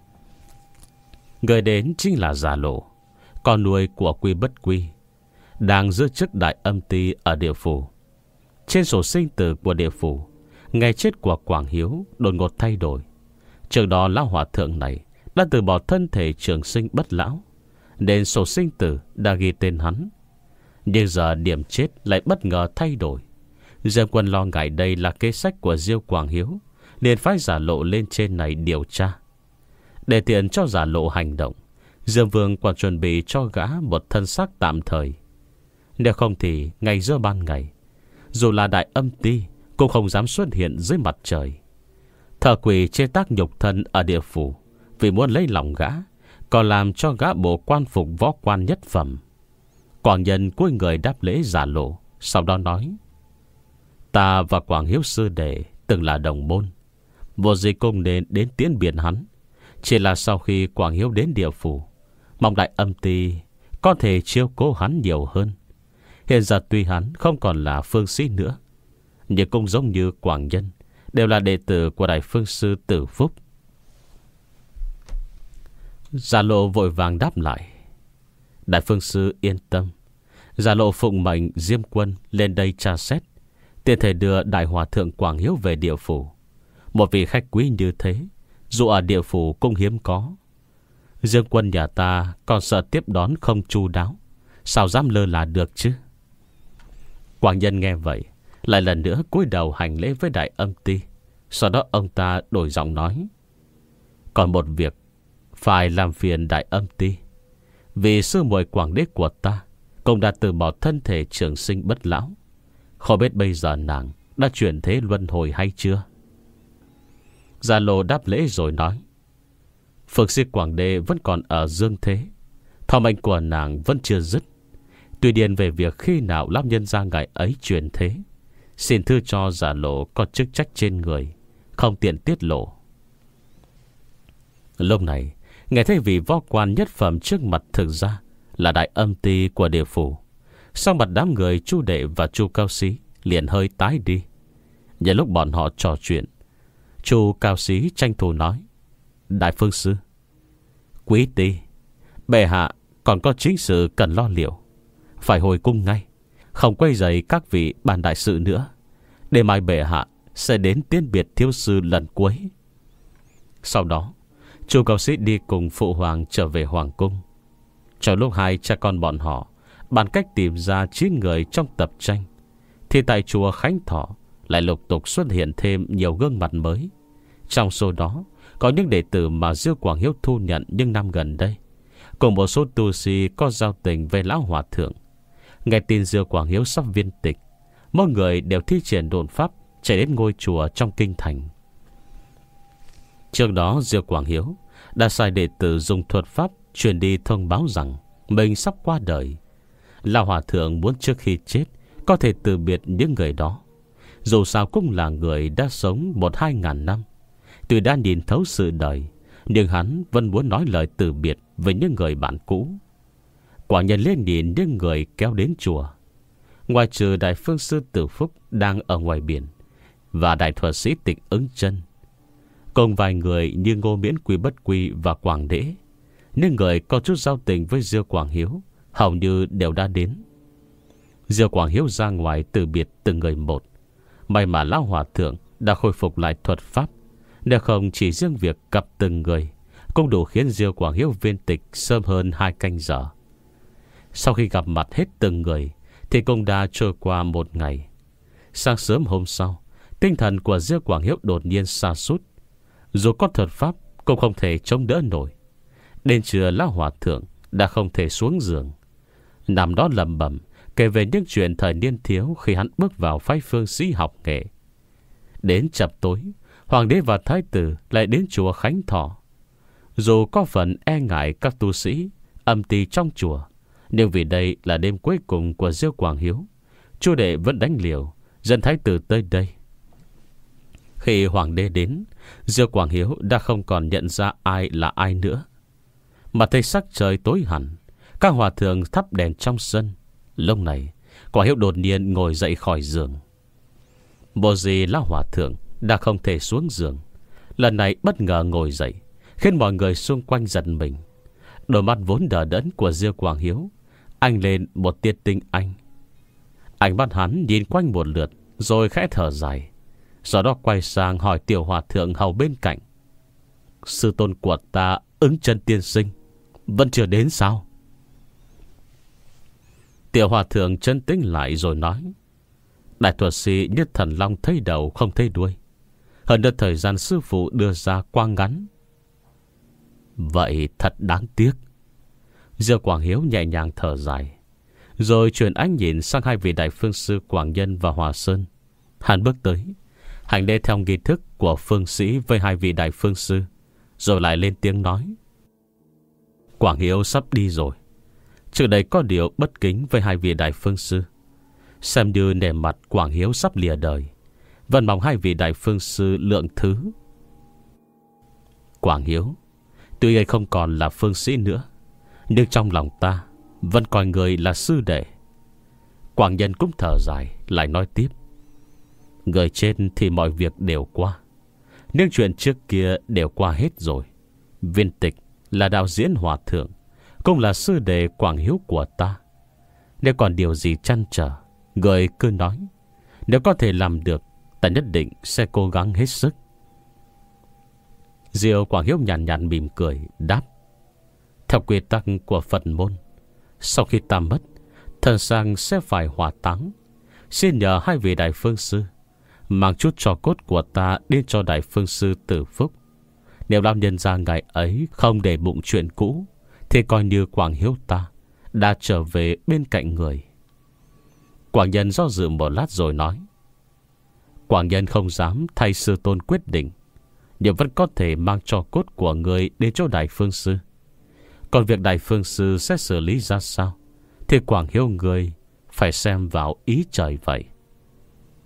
Người đến chính là Giả Lộ, con nuôi của Quy Bất Quy, đang giữ chức đại âm ty ở địa phủ. Trên sổ sinh tử của địa phủ, ngày chết của Quảng Hiếu đột ngột thay đổi. Trước đó lão hòa thượng này đã từ bỏ thân thể trường sinh bất lão, nên sổ sinh tử đã ghi tên hắn. Nhưng giờ điểm chết lại bất ngờ thay đổi. Dương Quân lo ngại đây là kế sách của Diêu Quảng Hiếu, liền phái Giả Lộ lên trên này điều tra. Để tiện cho Giả Lộ hành động, Dương Vương còn chuẩn bị cho gã một thân xác tạm thời. Nếu không thì ngày giữa ban ngày, dù là đại âm ty cũng không dám xuất hiện dưới mặt trời. Thợ quỷ chế tác nhục thân ở địa phủ, vì muốn lấy lòng gã, còn làm cho gã bộ quan phục võ quan nhất phẩm. Quảng Nhân cúi người đáp lễ Giả Lộ, sau đó nói: Ta và Quảng Hiếu sư đệ từng là đồng môn, vô gì cũng nên đến tiễn biệt hắn. Chỉ là sau khi Quảng Hiếu đến địa phủ, mong đại âm ty có thể chiếu cố hắn nhiều hơn. Hiện giờ tuy hắn không còn là phương sĩ nữa, nhưng cũng giống như Quảng Nhân, đều là đệ tử của đại phương sư Tử Phúc. Giả Lộ vội vàng đáp lại: Đại phương sư yên tâm, Giả Lộ phụng mệnh Diêm Quân lên đây tra xét, tiện thể đưa đại hòa thượng Quảng Hiếu về địa phủ. Một vị khách quý như thế, dù ở địa phủ cũng hiếm có. Dương Quân nhà ta còn sợ tiếp đón không chu đáo, sao dám lơ là được chứ? Quảng Nhân nghe vậy, lại lần nữa cúi đầu hành lễ với đại âm ty. Sau đó ông ta đổi giọng nói: Còn một việc phải làm phiền đại âm ty. Vì sư muội Quảng đế của ta cũng đã từ bỏ thân thể trường sinh bất lão. Không biết bây giờ nàng đã chuyển thế luân hồi hay chưa? Gia Lô đáp lễ rồi nói: Phượng sĩ Quảng đế vẫn còn ở dương thế, thọ mệnh của nàng vẫn chưa dứt. Tuy điền về việc khi nào lão nhân gia ngài ấy chuyển thế, xin thư cho Giả Lộ có chức trách trên người, không tiện tiết lộ. Lúc này Nghe thấy vị võ quan nhất phẩm trước mặt thực ra là đại âm ty của địa phủ, sau mặt đám người Chu Đệ và Chu Cao Sĩ liền hơi tái đi. Nhân lúc bọn họ trò chuyện, Chu Cao Sĩ tranh thủ nói: Đại phương sư, quý ty, bệ hạ còn có chính sự cần lo liệu, phải hồi cung ngay, không quay dày các vị bàn đại sự nữa. Để mai bệ hạ sẽ đến tiễn biệt thiếu sư lần cuối. Sau đó Chu Cao Sĩ đi cùng phụ hoàng trở về hoàng cung. Trong lúc hai cha con bọn họ bàn cách tìm ra chín người trong tập tranh, thì tại chùa Khánh Thọ lại lục tục xuất hiện thêm nhiều gương mặt mới. Trong số đó có những đệ tử mà Diêu Quảng Hiếu thu nhận những năm gần đây, cùng một số tu sĩ có giao tình với lão hòa thượng. Nghe tin Diêu Quảng Hiếu sắp viên tịch, mỗi người đều thi triển độn pháp chạy đến ngôi chùa trong kinh thành. Trước đó Diêu Quảng Hiếu đã sai đệ tử dùng thuật pháp truyền đi thông báo rằng mình sắp qua đời. Lão hòa thượng muốn trước khi chết có thể từ biệt những người đó. Dù sao cũng là người đã sống một hai ngàn năm, tuy đã nhìn thấu sự đời, nhưng hắn vẫn muốn nói lời từ biệt với những người bạn cũ. Quả nhân lên nhìn những người kéo đến chùa, ngoài trừ đại phương sư Tử Phúc đang ở ngoài biển và đại thuật sĩ Tịch Ứng Chân, cùng vài người như Ngô Miễn Quy Bất Quy và Quảng Đễ, những người có chút giao tình với Diêu Quảng Hiếu hầu như đều đã đến. Diêu Quảng Hiếu ra ngoài từ biệt từng người một. May mà lão hòa thượng đã khôi phục lại thuật pháp, nếu không chỉ riêng việc gặp từng người cũng đủ khiến Diêu Quảng Hiếu viên tịch sớm hơn hai canh giờ. Sau khi gặp mặt hết từng người thì cũng đã trôi qua một ngày. Sáng sớm hôm sau, tinh thần của Diêu Quảng Hiếu đột nhiên sa sút, dù có thuật pháp cũng không thể chống đỡ nổi. Đến trưa lão hòa thượng đã không thể xuống giường, nằm đó lẩm bẩm kể về những chuyện thời niên thiếu khi hắn bước vào phái phương sĩ học nghệ. Đến chập tối, hoàng đế và thái tử lại đến chùa Khánh Thọ. Dù có phần e ngại các tu sĩ âm ty trong chùa, nhưng vì đây là đêm cuối cùng của Diêu Quảng Hiếu, Chu Đệ vẫn đánh liều dẫn thái tử tới đây. Khi hoàng đế đến, Diêu Quảng Hiếu đã không còn nhận ra ai là ai nữa. Mà thấy sắc trời tối hẳn, các hòa thượng thắp đèn trong sân. Lúc này Quảng Hiếu đột nhiên ngồi dậy khỏi giường. Bộ gì lão hòa thượng đã không thể xuống giường, lần này bất ngờ ngồi dậy, khiến mọi người xung quanh giật mình. Đôi mắt vốn đờ đẫn của Diêu Quảng Hiếu anh lên một tia tinh anh. Ánh mắt hắn nhìn quanh một lượt rồi khẽ thở dài, sau đó quay sang hỏi tiểu hòa thượng hầu bên cạnh: Sư tôn của ta Ứng Chân tiên sinh vẫn chưa đến sao? Tiểu hòa thượng chân tĩnh lại rồi nói: Đại thuật sĩ Nhất Thần Long thấy đầu không thấy đuôi, hơn nữa thời gian sư phụ đưa ra quá ngắn. Vậy thật đáng tiếc. Diêu Quảng Hiếu nhẹ nhàng thở dài, rồi chuyển ánh nhìn sang hai vị đại phương sư Quảng Nhân và Hòa Sơn. Hắn bước tới hành lễ theo nghi thức của phương sĩ với hai vị đại phương sư, rồi lại lên tiếng nói: Quảng Hiếu sắp đi rồi. Trước đây có điều bất kính với hai vị đại phương sư, xem như nể mặt Quảng Hiếu sắp lìa đời, vẫn mong hai vị đại phương sư lượng thứ. Quảng Hiếu tuy ấy không còn là phương sĩ nữa, nhưng trong lòng ta vẫn coi người là sư đệ. Quảng Nhân cũng thở dài lại nói tiếp: Người trên thì mọi việc đều qua, nhưng chuyện trước kia đều qua hết rồi. Viên tịch là đạo diễn hòa thượng, cũng là sư đệ Quảng Hiếu của ta. Nếu còn điều gì trăn trở, người cứ nói. Nếu có thể làm được, ta nhất định sẽ cố gắng hết sức. Diêu Quảng Hiếu nhàn nhạt mỉm cười đáp: Theo quy tắc của Phật môn, sau khi ta mất, thần sang sẽ phải hỏa táng. Xin nhờ hai vị đại phương sư mang chút tro cốt của ta đến cho đại phương sư Tử Phúc. Nếu làm nhân ra ngày ấy không để bụng chuyện cũ, thì coi như Quảng Hiếu ta đã trở về bên cạnh người. Quảng Nhân do dự một lát rồi nói: Quảng Nhân không dám thay sư tôn quyết định, nhưng vẫn có thể mang tro cốt của người đến cho đại phương sư. Còn việc đại phương sư sẽ xử lý ra sao thì Quảng Hiếu người phải xem vào ý trời vậy.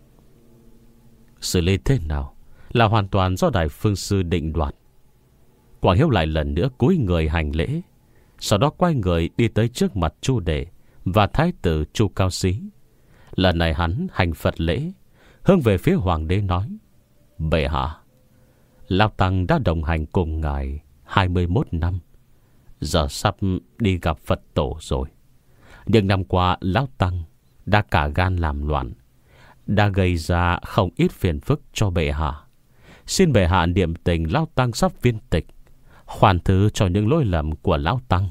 Xử lý thế nào là hoàn toàn do đại phương sư định đoạt. Quảng Hiếu lại lần nữa cúi người hành lễ, sau đó quay người đi tới trước mặt Chu Đệ và thái tử Chu Cao Xí. Lần này hắn hành Phật lễ, hướng về phía hoàng đế nói: Bệ hạ, Lão Tăng đã đồng hành cùng ngài hai mươi mốt năm, giờ sắp đi gặp Phật tổ rồi. Nhưng năm qua Lão Tăng đã cả gan làm loạn, đã gây ra không ít phiền phức cho bệ hạ. Xin bệ hạ niệm tình Lão Tăng sắp viên tịch, khoan thứ cho những lỗi lầm của Lão Tăng.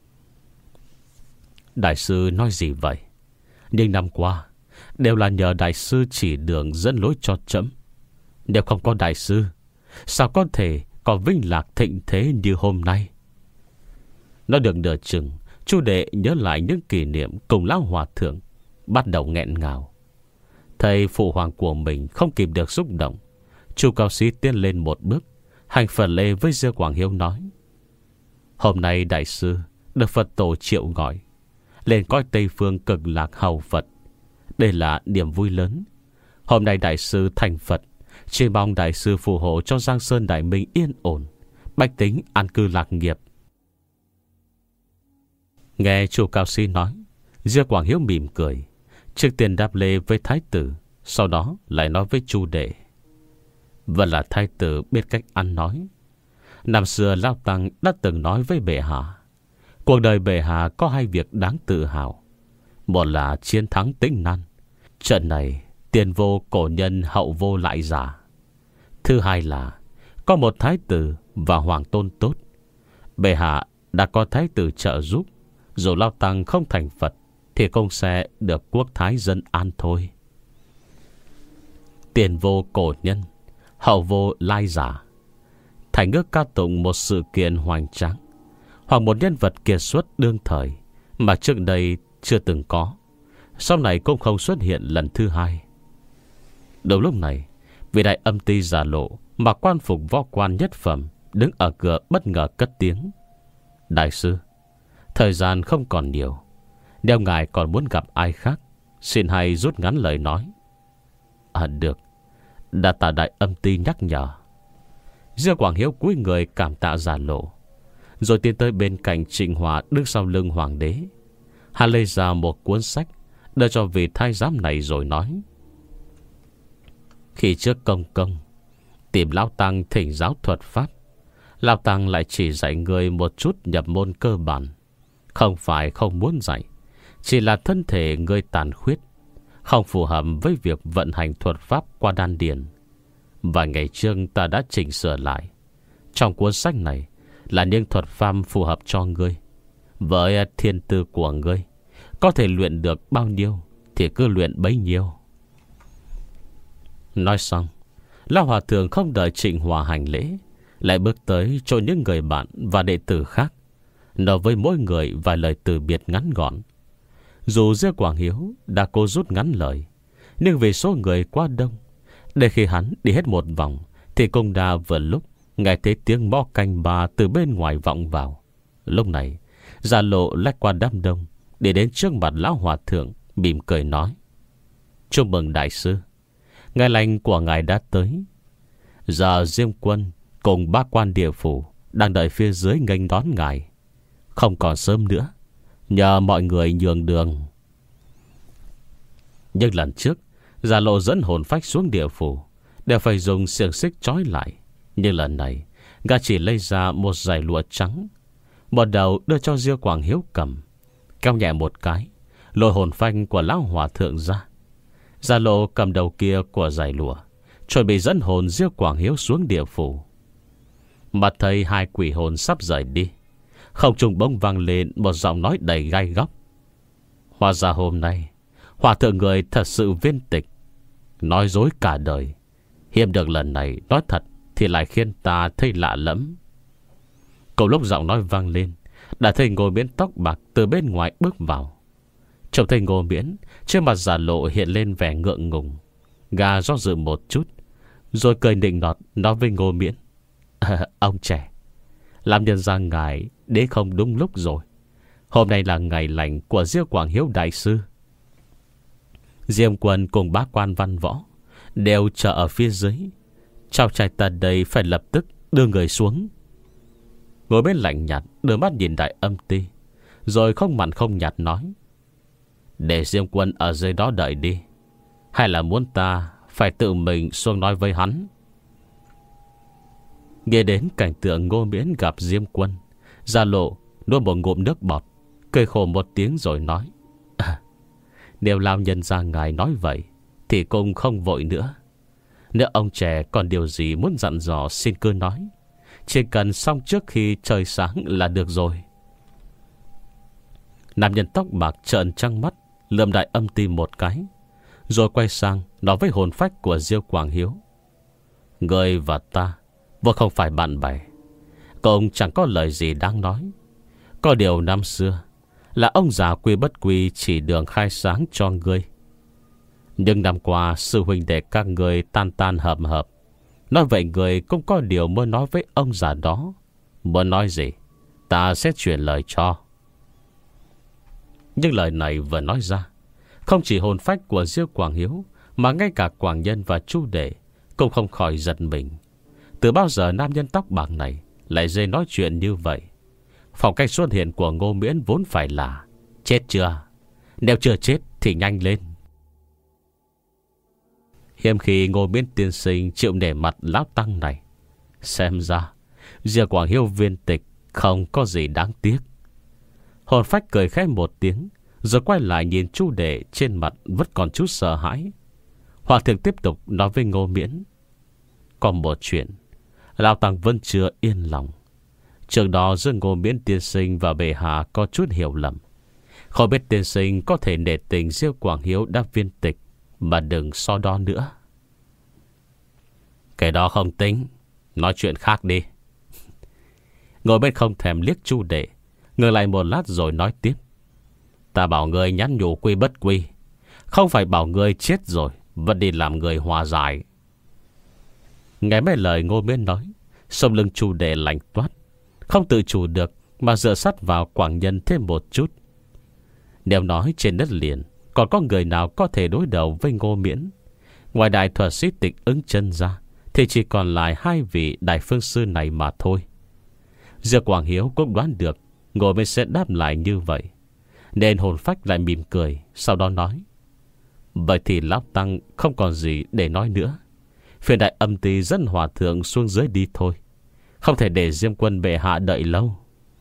Đại sư nói gì vậy? Nhưng năm qua đều là nhờ đại sư chỉ đường dẫn lối cho trẫm. Nếu không có đại sư, sao có thể có vinh lạc thịnh thế như hôm nay? Nó được nửa chừng, Chu Đệ nhớ lại những kỷ niệm cùng Lão Hòa Thượng, bắt đầu nghẹn ngào. Thầy phụ hoàng của mình không kịp được xúc động, Chu Cao Xí tiến lên một bước, hành Phật lễ với Diêu Quảng Hiếu nói: Hôm nay đại sư được Phật tổ triệu gọi lên coi Tây Phương Cực Lạc hầu Phật. Đây là niềm vui lớn. Hôm nay đại sư thành Phật, chỉ mong đại sư phù hộ cho Giang Sơn Đại Minh yên ổn, bách tính an cư lạc nghiệp. Nghe Chu Cao Xí nói, Diêu Quảng Hiếu mỉm cười, trước tiên đáp lễ với thái tử, sau đó lại nói với Chu Đệ: Vẫn là thái tử biết cách ăn nói. Năm xưa Lão Tăng đã từng nói với bệ hạ, cuộc đời bệ hạ có hai việc đáng tự hào. Một là chiến thắng Tĩnh Nan, trận này tiền vô cổ nhân hậu vô lại giả. Thứ hai là có một thái tử và hoàng tôn tốt. Bệ hạ đã có thái tử trợ giúp, dù Lão Tăng không thành Phật thì cũng sẽ được quốc thái dân an thôi. Tiền vô cổ nhân, hậu vô lai giả, thành ngữ ca tụng một sự kiện hoành tráng hoặc một nhân vật kiệt xuất đương thời mà trước đây chưa từng có, sau này cũng không xuất hiện lần thứ hai. Đầu lúc này, vị đại âm ty Giả Lộ mặc quan phục võ quan nhất phẩm đứng ở cửa bất ngờ cất tiếng: Đại sư, thời gian không còn nhiều, nếu ngài còn muốn gặp ai khác, xin hãy rút ngắn lời nói. À được, đã tạ đại âm ty nhắc nhở. Diêu Quảng Hiếu cúi người cảm tạ Giả Lộ, rồi tiến tới bên cạnh Trịnh Hòa đứng sau lưng hoàng đế. Hắn lấy ra một cuốn sách đưa cho vị thái giám này rồi nói: Khi trước công công tìm Lão Tăng thỉnh giáo thuật pháp, Lão Tăng lại chỉ dạy người một chút nhập môn cơ bản. Không phải không muốn dạy, chỉ là thân thể người tàn khuyết, không phù hợp với việc vận hành thuật pháp qua đan điền. Và ngày trước ta đã chỉnh sửa lại. Trong cuốn sách này là những thuật pháp phù hợp cho ngươi. Với thiên tư của ngươi, có thể luyện được bao nhiêu thì cứ luyện bấy nhiêu. Nói xong, Lão Hòa Thượng không đợi Trịnh Hòa hành lễ, lại bước tới chỗ những người bạn và đệ tử khác, nói với mỗi người vài lời từ biệt ngắn gọn. Dù Diêu Quảng Hiếu đã cố rút ngắn lời, nhưng vì số người quá đông, để khi hắn đi hết một vòng thì cũng đã vừa lúc nghe thấy tiếng mõ canh ba từ bên ngoài vọng vào. Lúc này Giả Lộ lách qua đám đông, để đến trước mặt Lão Hòa Thượng, mỉm cười nói: Chúc mừng đại sư, ngày lành của ngài đã tới. Giờ Diêm Quân cùng ba quan địa phủ đang đợi phía dưới nghênh đón ngài. Không còn sớm nữa, nhờ mọi người nhường đường. Nhưng lần trước Giả Lộ dẫn hồn phách xuống địa phủ đều phải dùng xiềng xích trói lại. Nhưng lần này gã chỉ lấy ra một dải lụa trắng, một đầu đưa cho Diêu Quảng Hiếu cầm, kéo nhẹ một cái, lôi hồn phách của Lão Hòa Thượng ra. Giả Lộ cầm đầu kia của dải lụa, chuẩn bị dẫn hồn Diêu Quảng Hiếu xuống địa phủ. Mà thấy hai quỷ hồn sắp rời đi, không trung bỗng vang lên một giọng nói đầy gai góc: Hóa ra hôm nay Hòa Thượng người thật sự viên tịch, nói dối cả đời. Hiếm được lần này nói thật thì lại khiến ta thấy lạ lẫm. Cùng lúc giọng nói vang lên, đã thấy Ngô Miễn tóc bạc từ bên ngoài bước vào. Trông thấy Ngô Miễn, trên mặt Giả Lộ hiện lên vẻ ngượng ngùng. Gà do dự một chút, rồi cười nịnh nọt nói với Ngô Miễn: à, Ông trẻ, làm nhân ra ngài đến không đúng lúc rồi. Hôm nay là ngày lành của Diêu Quảng Hiếu đại sư. Diêm Quân cùng bá quan văn võ đều chờ ở phía dưới. Cháu trai ta đây phải lập tức đưa người xuống. ngồi bên lạnh nhạt, đưa mắt nhìn Đại Âm Ti, rồi không mặn không nhạt nói: Để Diêm Quân ở dưới đó đợi đi, hay là muốn ta phải tự mình xuống nói với hắn? Nghe đến cảnh tượng Ngô Miễn gặp Diêm Quân, Gia Lộ nuốt một ngụm nước bọt, cười khổ một tiếng rồi nói: à, Nếu lão nhân gia ngài nói vậy thì cũng không vội nữa. Nếu ông trẻ còn điều gì muốn dặn dò, xin cứ nói, chỉ cần xong trước khi trời sáng là được rồi. Nam nhân tóc bạc trợn trăng mắt, lườm Đại Âm Ti một cái, rồi quay sang nói với hồn phách của Diêu Quảng Hiếu: Ngươi và ta vốn không phải bạn bè, cũng chẳng có lời gì đáng nói. Có điều năm xưa là ông già Quy Bất Quy chỉ đường khai sáng cho ngươi. Nhưng năm qua sư huynh đệ các người tan tan hợp hợp, nói vậy người cũng có điều muốn nói với ông già đó. Muốn nói gì ta sẽ truyền lời cho. Nhưng lời này vừa nói ra, không chỉ hồn phách của Diêu Quảng Hiếu, mà ngay cả Quảng Nhân và Chu Đệ cũng không khỏi giật mình. Từ bao giờ nam nhân tóc bạc này lại dễ nói chuyện như vậy? Phong cách xuất hiện của Ngô Miễn vốn phải là: Chết chưa? Nếu chưa chết thì nhanh lên. Hiếm khi Ngô Miễn tiên sinh chịu nể mặt lão tăng này. Xem ra Diêu Quảng Hiếu viên tịch không có gì đáng tiếc. Hồn phách cười khẽ một tiếng, rồi quay lại nhìn Chu Đệ, trên mặt vẫn còn chút sợ hãi. Hòa thượng tiếp tục nói với Ngô Miễn: Còn một chuyện lão tăng vẫn chưa yên lòng. Trước đó giữa Ngô Miễn tiên sinh và bệ hạ có chút hiểu lầm. Không biết tiên sinh có thể nể tình Diêu Quảng Hiếu đã viên tịch, mà đừng so đo nữa. Cái đó không tính, nói chuyện khác đi. Ngồi bên không thèm liếc Chu Đệ, ngừng lại một lát rồi nói tiếp: Ta bảo người nhắn nhủ Quy Bất Quy, không phải bảo người chết rồi vẫn đi làm người hòa giải. Nghe mấy lời Ngô Miễn nói, sống lưng Chu Đệ lạnh toát, không tự chủ được mà dựa sát vào Quảng Nhân thêm một chút. Nếu nói trên đất liền còn có người nào có thể đối đầu với Ngô Miễn, ngoài đại thuật sĩ Tịch Ứng Chân ra, thì chỉ còn lại hai vị đại phương sư này mà thôi. Diêu Quảng Hiếu cũng đoán được Ngô Miễn sẽ đáp lại như vậy, nên hồn phách lại mỉm cười, sau đó nói: Vậy thì lão tăng không còn gì để nói nữa. Phiền Đại Âm Ti dẫn hòa thượng xuống dưới đi thôi, không thể để Diêm Quân bệ hạ đợi lâu.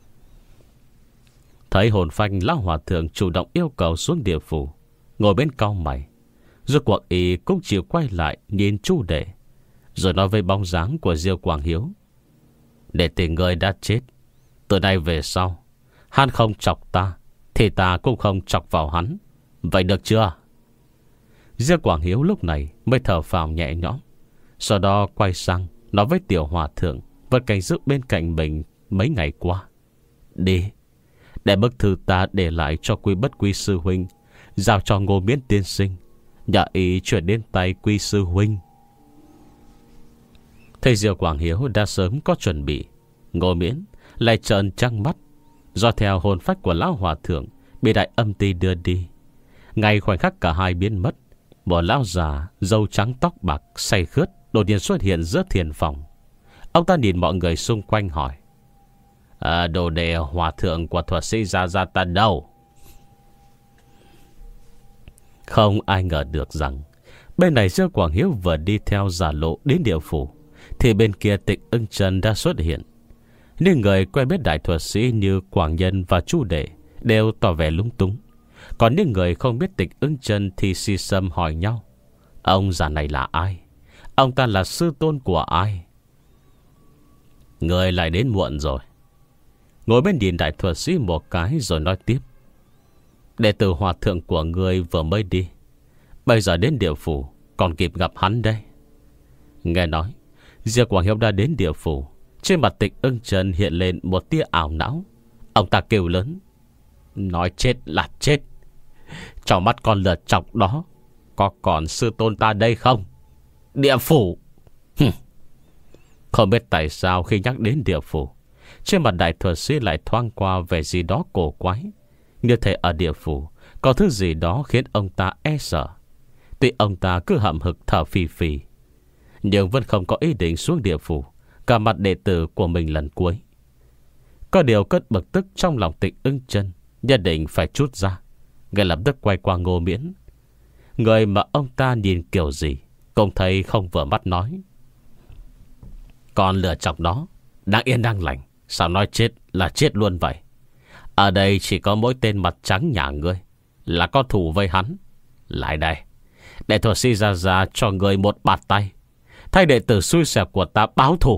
Thấy hồn phách lão hòa thượng chủ động yêu cầu xuống địa phủ, ngồi bên cau mày, rốt cuộc ý cũng chịu quay lại nhìn Chu Đệ, rồi nói với bóng dáng của Diêu Quảng Hiếu: Để tình người đã chết, từ nay về sau hắn không chọc ta thì ta cũng không chọc vào hắn. Vậy được chưa? Diêu Quảng Hiếu lúc này mới thở phào nhẹ nhõm, sau đó quay sang nói với tiểu hòa thượng vẫn cảnh giữ bên cạnh mình mấy ngày qua: Đi, để bức thư ta để lại cho Quy Bất Quy sư huynh giao cho Ngô Miễn tiên sinh, nhờ ý chuyển đến tay Quy sư huynh. Thầy Diêu Quảng Hiếu đã sớm có chuẩn bị, Ngô Miễn lại trợn trăng mắt, do theo hồn phách của lão hòa thượng bị Đại Âm Ti đưa đi. Ngay khoảnh khắc cả hai biến mất, một lão già râu trắng tóc bạc say khướt đột nhiên xuất hiện giữa thiền phòng. Ông ta nhìn mọi người xung quanh hỏi: à, Đồ đệ hòa thượng của thuật sĩ Gia Gia ta đâu? Không ai ngờ được rằng bên này Diêu Quảng Hiếu vừa đi theo Giả Lộ đến địa phủ, thì bên kia Tịch Ưng Chân đã xuất hiện. Những người quen biết đại thuật sĩ như Quảng Nhân và Chu Đệ đều tỏ vẻ lung túng, còn những người không biết Tịch Ưng Chân thì si sâm hỏi nhau: Ông già này là ai? Ông ta là sư tôn của ai? Người lại đến muộn rồi. Ngồi bên nhìn đại thuật sĩ một cái rồi nói tiếp: Đệ tử hòa thượng của người vừa mới đi, bây giờ đến địa phủ còn kịp gặp hắn đây. Nghe nói Diêu Quảng Hiếu đã đến địa phủ, trên mặt Tịch Ưng Chân hiện lên một tia ảo não. Ông ta kêu lớn: Nói chết là chết, trong mắt con lợt chọc đó có còn sư tôn ta đây không? Địa phủ! Không biết tại sao khi nhắc đến địa phủ, trên mặt đại thuật sĩ lại thoáng qua vẻ gì đó cổ quái, như thể ở địa phủ có thứ gì đó khiến ông ta e sợ. Tuy ông ta cứ hậm hực thở phì phì, nhưng vẫn không có ý định xuống địa phủ cả mặt đệ tử của mình lần cuối. Có điều cất bực tức trong lòng Tịch Ưng Chân nhất định phải trút ra. Ngay lập tức quay qua Ngô Miễn, người mà ông ta nhìn kiểu gì cũng thấy không vừa mắt, nói: Còn lừa chọc đó đang yên đang lành, sao nói chết là chết luôn vậy? Ở đây chỉ có mỗi tên mặt trắng nhà ngươi là có thủ với hắn. Lại đây, để thuật sĩ ra ra cho người một bạt tay, thay đệ tử xui xẻo của ta báo thù.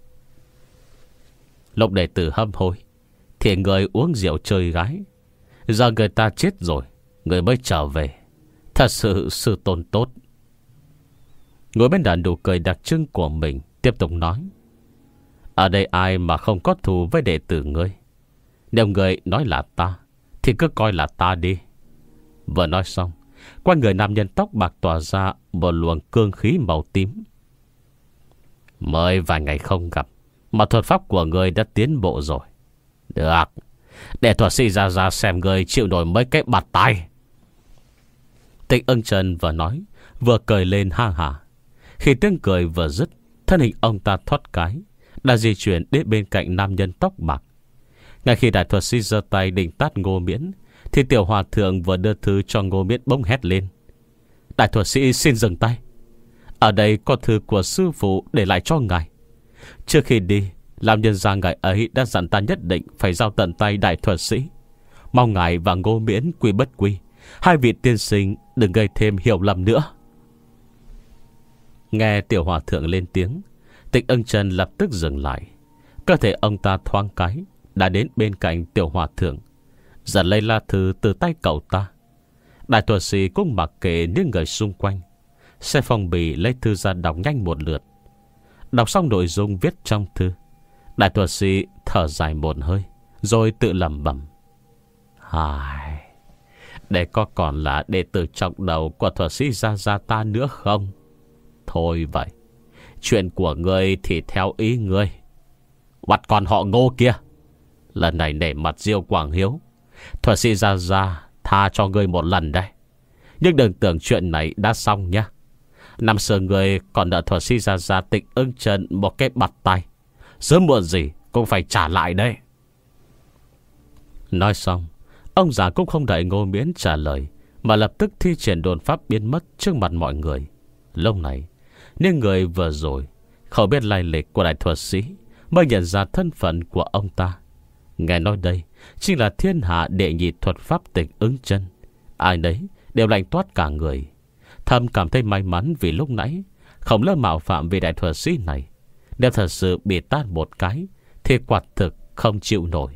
Lúc đệ tử hâm hối thì người uống rượu chơi gái, giờ người ta chết rồi người mới trở về. Thật sự sư tôn tốt. Ngồi bên đàn đủ cười đặc trưng của mình tiếp tục nói: Ở đây ai mà không có thù với đệ tử ngươi? Nếu người nói là ta thì cứ coi là ta đi. Vừa nói xong, quanh người nam nhân tóc bạc tỏa ra một luồng cương khí màu tím. Mới vài ngày không gặp mà thuật pháp của người đã tiến bộ rồi. Được, để thuật sĩ ra ra xem người chịu nổi mấy cái bạt tay. Tịch Ưng Chân vừa nói vừa cười lên ha hả. Khi tiếng cười vừa dứt, thân hình ông ta thoát cái đã di chuyển đến bên cạnh nam nhân tóc bạc. Ngay khi đại thuật sĩ giơ tay định tát Ngô Miễn thì tiểu hòa thượng vừa đưa thư cho Ngô Miễn bỗng hét lên: Đại thuật sĩ xin dừng tay. Ở đây có thư của sư phụ để lại cho ngài. Trước khi đi, làm nhân gia ngài ấy đã dặn ta nhất định phải giao tận tay đại thuật sĩ. Mong ngài và Ngô Miễn quy bất quy, hai vị tiên sinh đừng gây thêm hiểu lầm nữa. Nghe tiểu hòa thượng lên tiếng, Tịch Ưng Chân lập tức dừng lại. Cơ thể ông ta thoáng cái đã đến bên cạnh tiểu hòa thượng, giật lấy lá thư từ tay cậu ta. Đại thuật sĩ cũng mặc kệ những người xung quanh, xe phong bì lấy thư ra đọc nhanh một lượt. Đọc xong nội dung viết trong thư, đại thuật sĩ thở dài một hơi rồi tự lẩm bẩm: Hài, để có còn là đệ tử trọng đầu của thuật sĩ Gia Gia ta nữa không? Thôi vậy, chuyện của ngươi thì theo ý ngươi. Bắt còn họ Ngô kia, lần này nể mặt Diêu Quảng Hiếu, thuật sĩ Gia Gia tha cho ngươi một lần đây. Nhưng đừng tưởng chuyện này đã xong nhé. Năm xưa ngươi còn nợ thuật sĩ Gia Gia Tịch Ưng Chân một cái bạt tay, sớm muộn gì cũng phải trả lại đấy. Nói xong, ông già cũng không đợi Ngô Miễn trả lời mà lập tức thi triển đồn pháp biến mất trước mặt mọi người. Lúc này, những người vừa rồi không biết lai lịch của đại thuật sĩ mới nhận ra thân phận của ông ta. Nghe nói đây chính là thiên hạ đệ nhị thuật pháp Tịch Ưng Chân. Ai nấy đều lạnh toát cả người, thầm cảm thấy may mắn vì lúc nãy không lỡ mạo phạm vì đại thuật sĩ này. Nếu thật sự bị tát một cái thì quả thực không chịu nổi.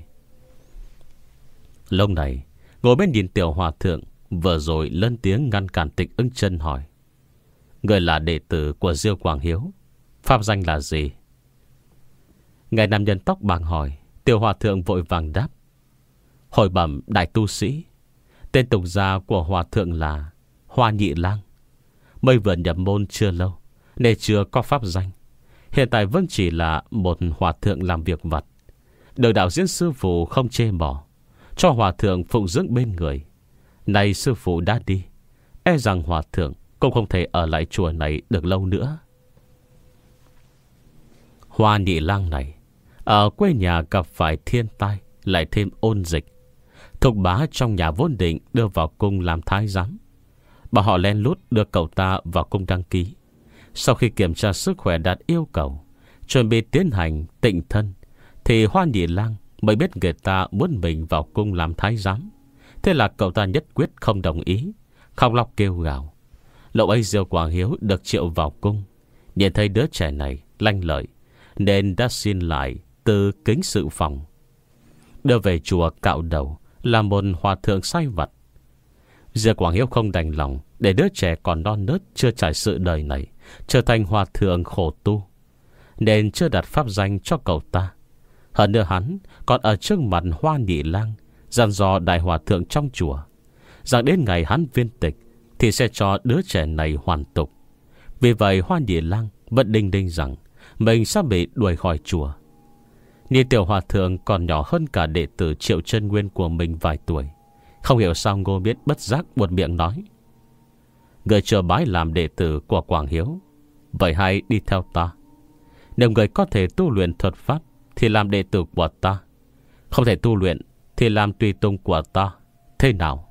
Lúc này, ngồi bên nhìn tiểu hòa thượng vừa rồi lên tiếng ngăn cản Tịch Ưng Chân, hỏi: Người là đệ tử của Diêu Quảng Hiếu, pháp danh là gì? Ngài nam nhân tóc bạc hỏi, tiểu hòa thượng vội vàng đáp: Hồi bẩm đại tu sĩ, tên tục gia của hòa thượng là Hoa Nhị Lang. Mới vừa nhập môn chưa lâu nên chưa có pháp danh. Hiện tại vẫn chỉ là một hòa thượng làm việc vặt, được đạo diễn sư phụ không chê bỏ, cho hòa thượng phụng dưỡng bên người. Nay sư phụ đã đi, e rằng hòa thượng cũng không thể ở lại chùa này được lâu nữa. Hoa Nhị Lang này ở quê nhà gặp phải thiên tai, lại thêm ôn dịch. Thục bá trong nhà vốn định đưa vào cung làm thái giám, bà họ len lút đưa cậu ta vào cung đăng ký. Sau khi kiểm tra sức khỏe đạt yêu cầu, chuẩn bị tiến hành tịnh thân, thì Hoa Nhị Lang mới biết người ta muốn mình vào cung làm thái giám. Thế là cậu ta nhất quyết không đồng ý, khóc lóc kêu gào. Lúc ấy Diêu Quảng Hiếu được triệu vào cung, nhìn thấy đứa trẻ này lanh lợi nên đã xin lại từ kính sự phòng, đưa về chùa cạo đầu làm một hòa thượng sai vặt. Diêu Quảng Hiếu không đành lòng để đứa trẻ còn non nớt chưa trải sự đời này trở thành hòa thượng khổ tu, nên chưa đặt pháp danh cho cậu ta. Hơn nữa hắn còn ở trước mặt Hoa Nhị Lang dặn dò đại hòa thượng trong chùa rằng đến ngày hắn viên tịch thì sẽ cho đứa trẻ này hoàn tục. Vì vậy Hoa Nhị Lang vẫn đinh đinh rằng mình sắp bị đuổi khỏi chùa. Nhìn tiểu hòa thượng còn nhỏ hơn cả đệ tử Triệu Chân Nguyên của mình vài tuổi, không hiểu sao Ngô Miễn bất giác buột miệng nói: Người chưa bái làm đệ tử của Quảng Hiếu, vậy hãy đi theo ta. Nếu người có thể tu luyện thuật pháp thì làm đệ tử của ta. Không thể tu luyện thì làm tùy tùng của ta, thế nào?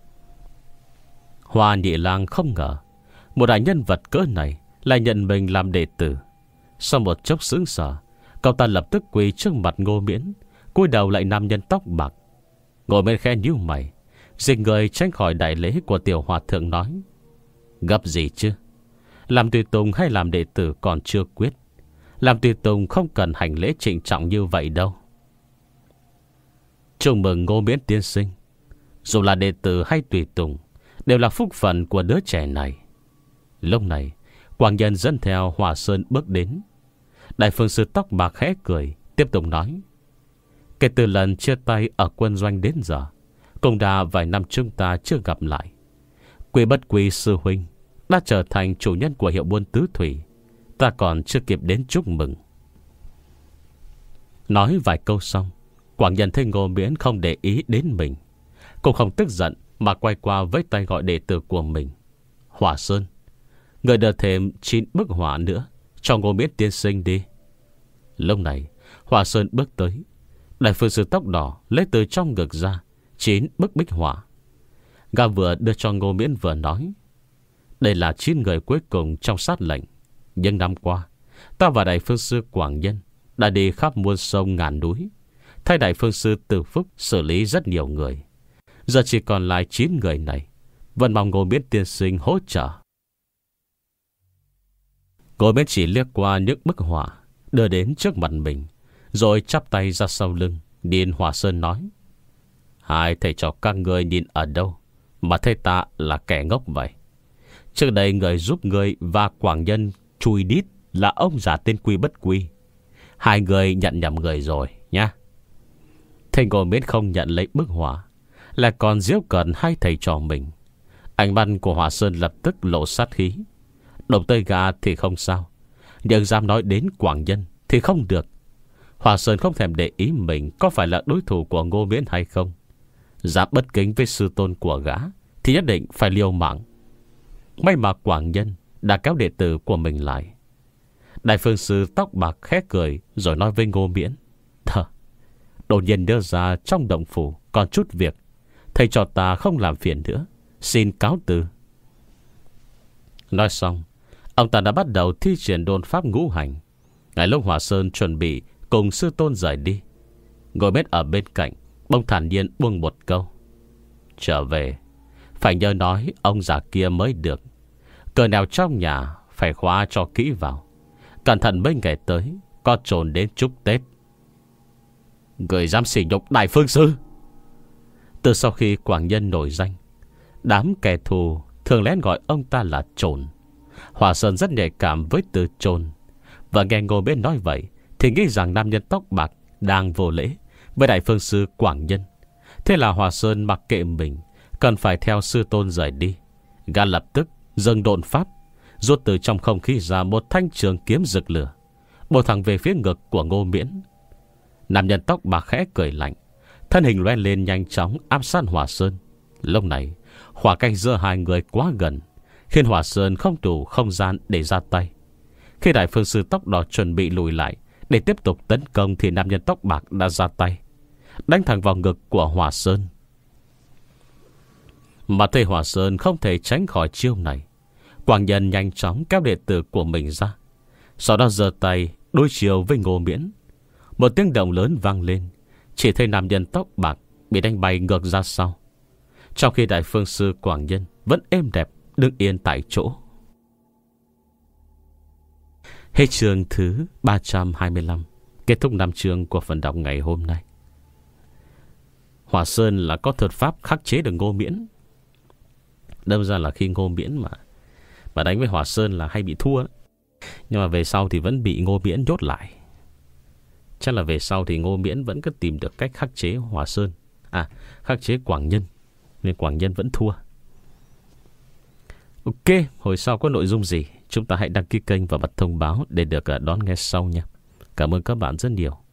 Hoa Nhị Lang không ngờ một đại nhân vật cỡ này lại nhận mình làm đệ tử. Sau một chốc sững sờ, cậu ta lập tức quỳ trước mặt Ngô Miễn, cúi đầu lại nam nhân tóc bạc. Ngô Miễn khẽ nhíu mày, dịch người tránh khỏi đại lễ của tiểu hòa thượng, nói: Gấp gì chứ? Làm tùy tùng hay làm đệ tử còn chưa quyết. Làm tùy tùng không cần hành lễ trịnh trọng như vậy đâu. Chúc mừng Ngô Miễn tiên sinh. Dù là đệ tử hay tùy tùng đều là phúc phận của đứa trẻ này. Lúc này Quảng Nhân dẫn theo Hỏa Sơn bước đến. Đại phương sư tóc bạc khẽ cười, tiếp tục nói: Kể từ lần chia tay ở quân doanh đến giờ, cũng đã vài năm chúng ta chưa gặp lại. Quy Bất Quy sư huynh đã trở thành chủ nhân của hiệu buôn tứ thủy. Ta còn chưa kịp đến chúc mừng. Nói vài câu xong, Quảng Nhân thấy Ngô Miễn không để ý đến mình, cũng không tức giận, mà quay qua với tay gọi đệ tử của mình: Hỏa Sơn, người đưa thêm chín bức hỏa nữa cho Ngô Miễn tiên sinh đi. Lúc này Hỏa Sơn bước tới. Đại phương sư tóc đỏ lấy từ trong ngực ra chín bức bích hỏa. Gã vừa đưa cho Ngô Miễn vừa nói: Đây là chín người cuối cùng trong sát lệnh. Nhưng năm qua ta và đại phương sư Quảng Nhân đã đi khắp muôn sông ngàn núi, thay đại phương sư Từ Phúc xử lý rất nhiều người. Giờ chỉ còn lại chín người này. Vẫn mong Ngô Miễn tiên sinh hỗ trợ. Ngô Miễn chỉ liếc qua những bức họa đưa đến trước mặt mình, rồi chắp tay ra sau lưng, nhìn Hỏa Sơn nói: Hai thầy trò các ngươi nhìn ở đâu mà thấy ta là kẻ ngốc vậy? Trước đây người giúp ngươi và Quảng Nhân chui đít là ông già tên Quy Bất Quy. Hai người nhận nhầm người rồi nhá. Thầy Ngô Miễn không nhận lấy bức họa, lại còn giễu cợt hai thầy trò mình. Ánh mắt của Hỏa Sơn lập tức lộ sát khí. Đồng tơi gà thì không sao, nhưng dám nói đến Quảng Nhân thì không được. Hỏa Sơn không thèm để ý mình có phải là đối thủ của Ngô Miễn hay không. Dám bất kính với sư tôn của gã thì nhất định phải liều mạng. May mà Quảng Nhân đã kéo đệ tử của mình lại. Đại phương sư tóc bạc khẽ cười, rồi nói với Ngô Miễn: Thờ, đột nhiên nhớ ra trong động phủ còn chút việc, thầy cho ta không làm phiền nữa, xin cáo từ. Nói xong, ông ta đã bắt đầu thi triển đồn pháp ngũ hành. Ngay lúc Hỏa Sơn chuẩn bị cùng sư tôn rời đi, ngồi bếp ở bên cạnh bông thản nhiên buông một câu: Trở về phải nhớ nói ông già kia mới được. Cờ nào trong nhà phải khóa cho kỹ vào, cẩn thận mấy ngày tới có trồn đến chúc Tết. Người dám sỉ nhục đại phương sư! Từ sau khi Quảng Nhân nổi danh, đám kẻ thù thường lén gọi ông ta là trồn. Hỏa Sơn rất nhạy cảm với từ trồn, và nghe Ngô Miễn nói vậy thì nghĩ rằng nam nhân tóc bạc đang vô lễ với đại phương sư Quảng Nhân. Thế là Hỏa Sơn mặc kệ mình, cần phải theo sư tôn rời đi. Gã lập tức dâng độn pháp, rút từ trong không khí ra một thanh trường kiếm rực lửa, bổ thẳng về phía ngực của Ngô Miễn. Nam nhân tóc bạc khẽ cười lạnh, thân hình loe lên nhanh chóng áp sát Hỏa Sơn. Lúc này khoảng cách giữa hai người quá gần, khiến Hỏa Sơn không đủ không gian để ra tay. Khi đại phương sư tóc đỏ chuẩn bị lùi lại để tiếp tục tấn công, thì nam nhân tóc bạc đã ra tay, đánh thẳng vào ngực của Hỏa Sơn. Mà thấy Hỏa Sơn không thể tránh khỏi chiêu này, Quảng Nhân nhanh chóng kéo đệ tử của mình ra, sau đó giơ tay đối chiều với Ngô Miễn. Một tiếng động lớn vang lên, chỉ thấy nam nhân tóc bạc bị đánh bay ngược ra sau, trong khi đại phương sư Quảng Nhân vẫn êm đẹp đứng yên tại chỗ. Hết chương thứ ba trăm hai mươi lăm. Kết thúc năm chương của phần đọc ngày hôm nay. Hỏa Sơn là có thuật pháp khắc chế được Ngô Miễn. Đâm ra là khi Ngô Miễn mà Mà đánh với Hỏa Sơn là hay bị thua. Nhưng mà về sau thì vẫn bị Ngô Miễn nhốt lại. Chắc là về sau thì Ngô Miễn vẫn cứ tìm được cách khắc chế Hỏa Sơn, À khắc chế Quảng Nhân, nên Quảng Nhân vẫn thua. Ok, hồi sau có nội dung gì chúng ta hãy đăng ký kênh và bật thông báo để được đón nghe sau nha. Cảm ơn các bạn rất nhiều.